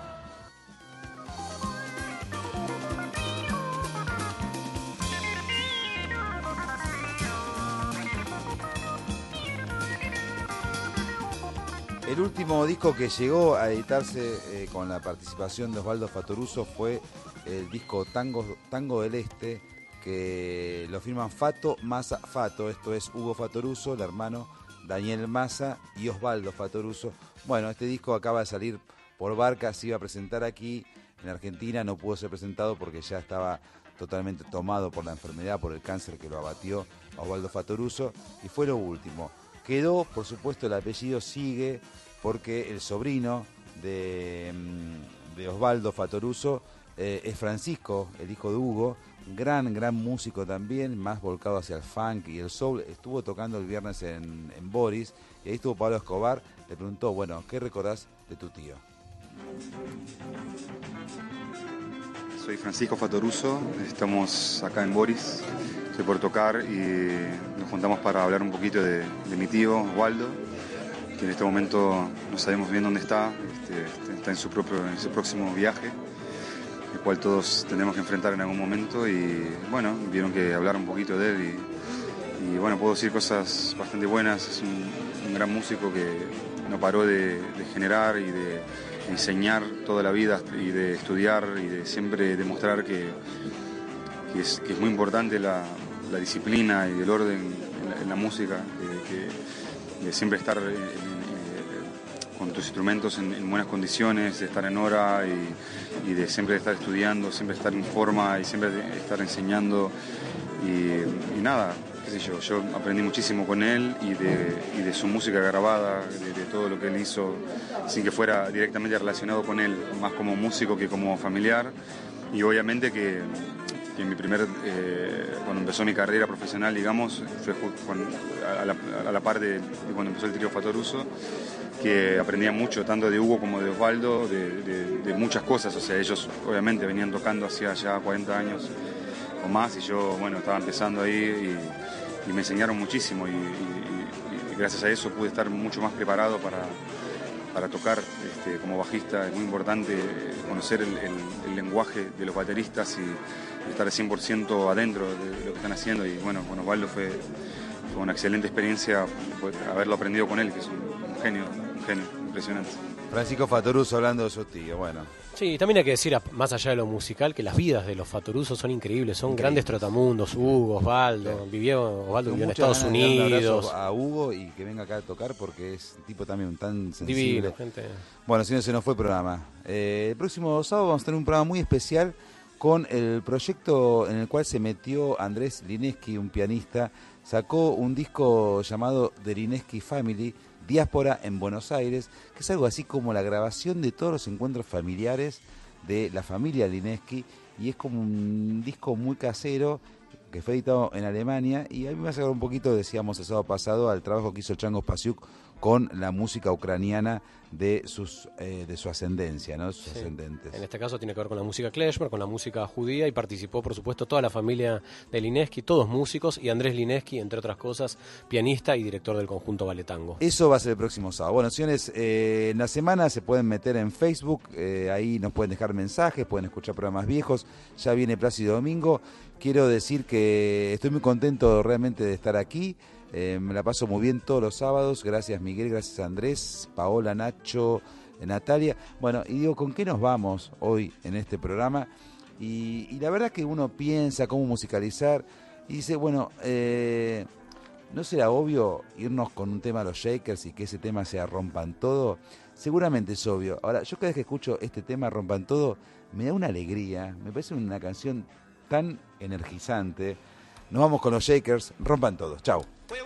El último disco que llegó a editarse con la participación de Osvaldo Fattoruso fue el disco Tango del Este, que lo firman Fato Massa Fato, esto es Hugo Fattoruso, el hermano Daniel Massa y Osvaldo Fattoruso. Bueno, este disco acaba de salir por Barca, se iba a presentar aquí en Argentina, no pudo ser presentado porque ya estaba totalmente tomado por la enfermedad, por el cáncer que lo abatió a Osvaldo Fattoruso, y fue lo último. Quedó, por supuesto, el apellido sigue, porque el sobrino de Osvaldo Fattoruso es Francisco, el hijo de Hugo, gran músico también, más volcado hacia el funk y el soul. Estuvo tocando el viernes en Boris, y ahí estuvo Pablo Escobar. Le preguntó, bueno, ¿qué recordás de tu tío? Soy Francisco Fattoruso, estamos acá en Boris, estoy por tocar y nos juntamos para hablar un poquito de mi tío Osvaldo, que en este momento no sabemos bien dónde está, está en su próximo viaje, el cual todos tenemos que enfrentar en algún momento, y bueno, vieron que hablar un poquito de él y bueno, puedo decir cosas bastante buenas. Es un gran músico que no paró de generar y de enseñar toda la vida y de estudiar y de siempre demostrar que es muy importante la disciplina y el orden en la música, de siempre estar con tus instrumentos en buenas condiciones, de estar en hora y de siempre estar estudiando, siempre estar en forma y siempre estar enseñando y nada, qué sé yo aprendí muchísimo con él y de su música grabada, de todo lo que él hizo, sin que fuera directamente relacionado con él, más como músico que como familiar. Y obviamente que mi cuando empezó mi carrera profesional, digamos, fue a la par de cuando empezó el trío Fattoruso, que aprendía mucho, tanto de Hugo como de Osvaldo, de muchas cosas. O sea, ellos obviamente venían tocando hacía ya 40 años o más, y yo, bueno, estaba empezando ahí y me enseñaron muchísimo, y gracias a eso pude estar mucho más preparado para tocar como bajista. Es muy importante conocer el lenguaje de los bateristas y estar 100% adentro de lo que están haciendo. Y bueno, con Osvaldo fue una excelente experiencia haberlo aprendido con él, que es un genio impresionante. Francisco Fattoruso hablando de su tío, bueno. Sí, también hay que decir, más allá de lo musical, que las vidas de los Fattoruso son increíbles, son grandes trotamundos. Hugo, Osvaldo, Osvaldo vivió en Estados Unidos. Un abrazo a Hugo y que venga acá a tocar, porque es un tipo también tan sensible. Divino, gente. Bueno, si no, se nos fue el programa. El próximo sábado vamos a tener un programa muy especial con el proyecto en el cual se metió Andrés Linesky, un pianista. Sacó un disco llamado The Linesky Family, Diáspora en Buenos Aires, que es algo así como la grabación de todos los encuentros familiares de la familia Linesky, y es como un disco muy casero que fue editado en Alemania. Y a mí me hace un poquito, decíamos el sábado pasado, al trabajo que hizo el Chango Spasiuk con la música ucraniana de su ascendencia, ¿no? Sus ascendentes. En este caso tiene que ver con la música klezmer, con la música judía, y participó, por supuesto, toda la familia de Linesky, todos músicos, y Andrés Linesky, entre otras cosas, pianista y director del conjunto Ballet Tango. Eso va a ser el próximo sábado. Bueno, señores, en la semana se pueden meter en Facebook, ahí nos pueden dejar mensajes, pueden escuchar programas viejos. Ya viene Plácido Domingo. Quiero decir que estoy muy contento realmente de estar aquí. Me la paso muy bien todos los sábados. Gracias Miguel, gracias Andrés, Paola, Nacho, Natalia. Bueno, y digo, ¿con qué nos vamos hoy en este programa? Y la verdad que uno piensa cómo musicalizar y dice, bueno, ¿no será obvio irnos con un tema a los Shakers y que ese tema sea Rompan Todo? Seguramente es obvio. Ahora, yo cada vez que escucho este tema Rompan Todo, me da una alegría, me parece una canción tan energizante. Nos vamos con los Shakers, Rompan Todo. Chau.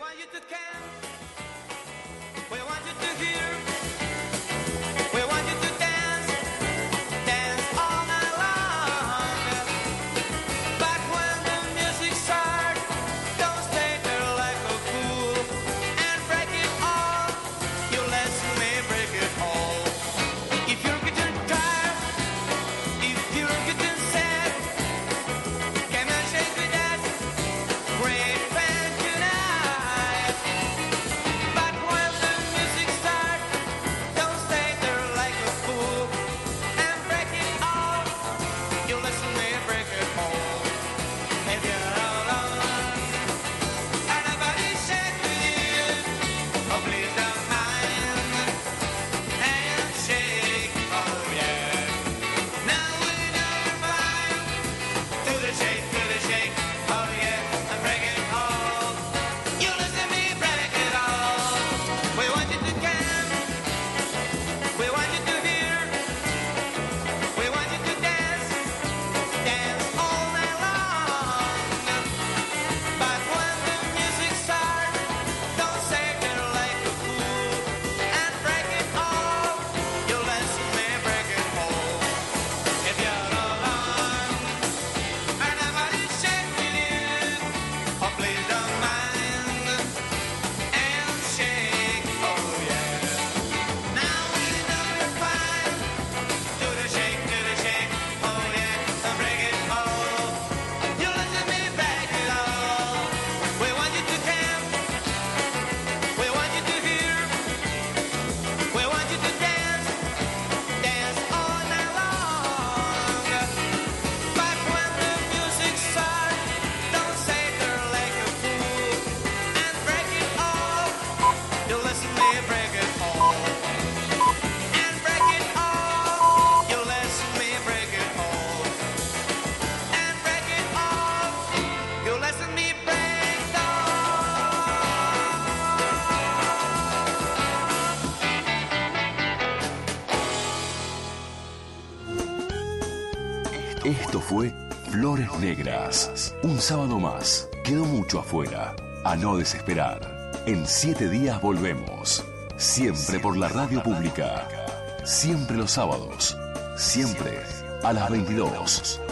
Esto fue Flores Negras. Un sábado más. Quedó mucho afuera. A no desesperar. En 7 días volvemos. Siempre por la radio pública. Siempre los sábados. Siempre a las 22.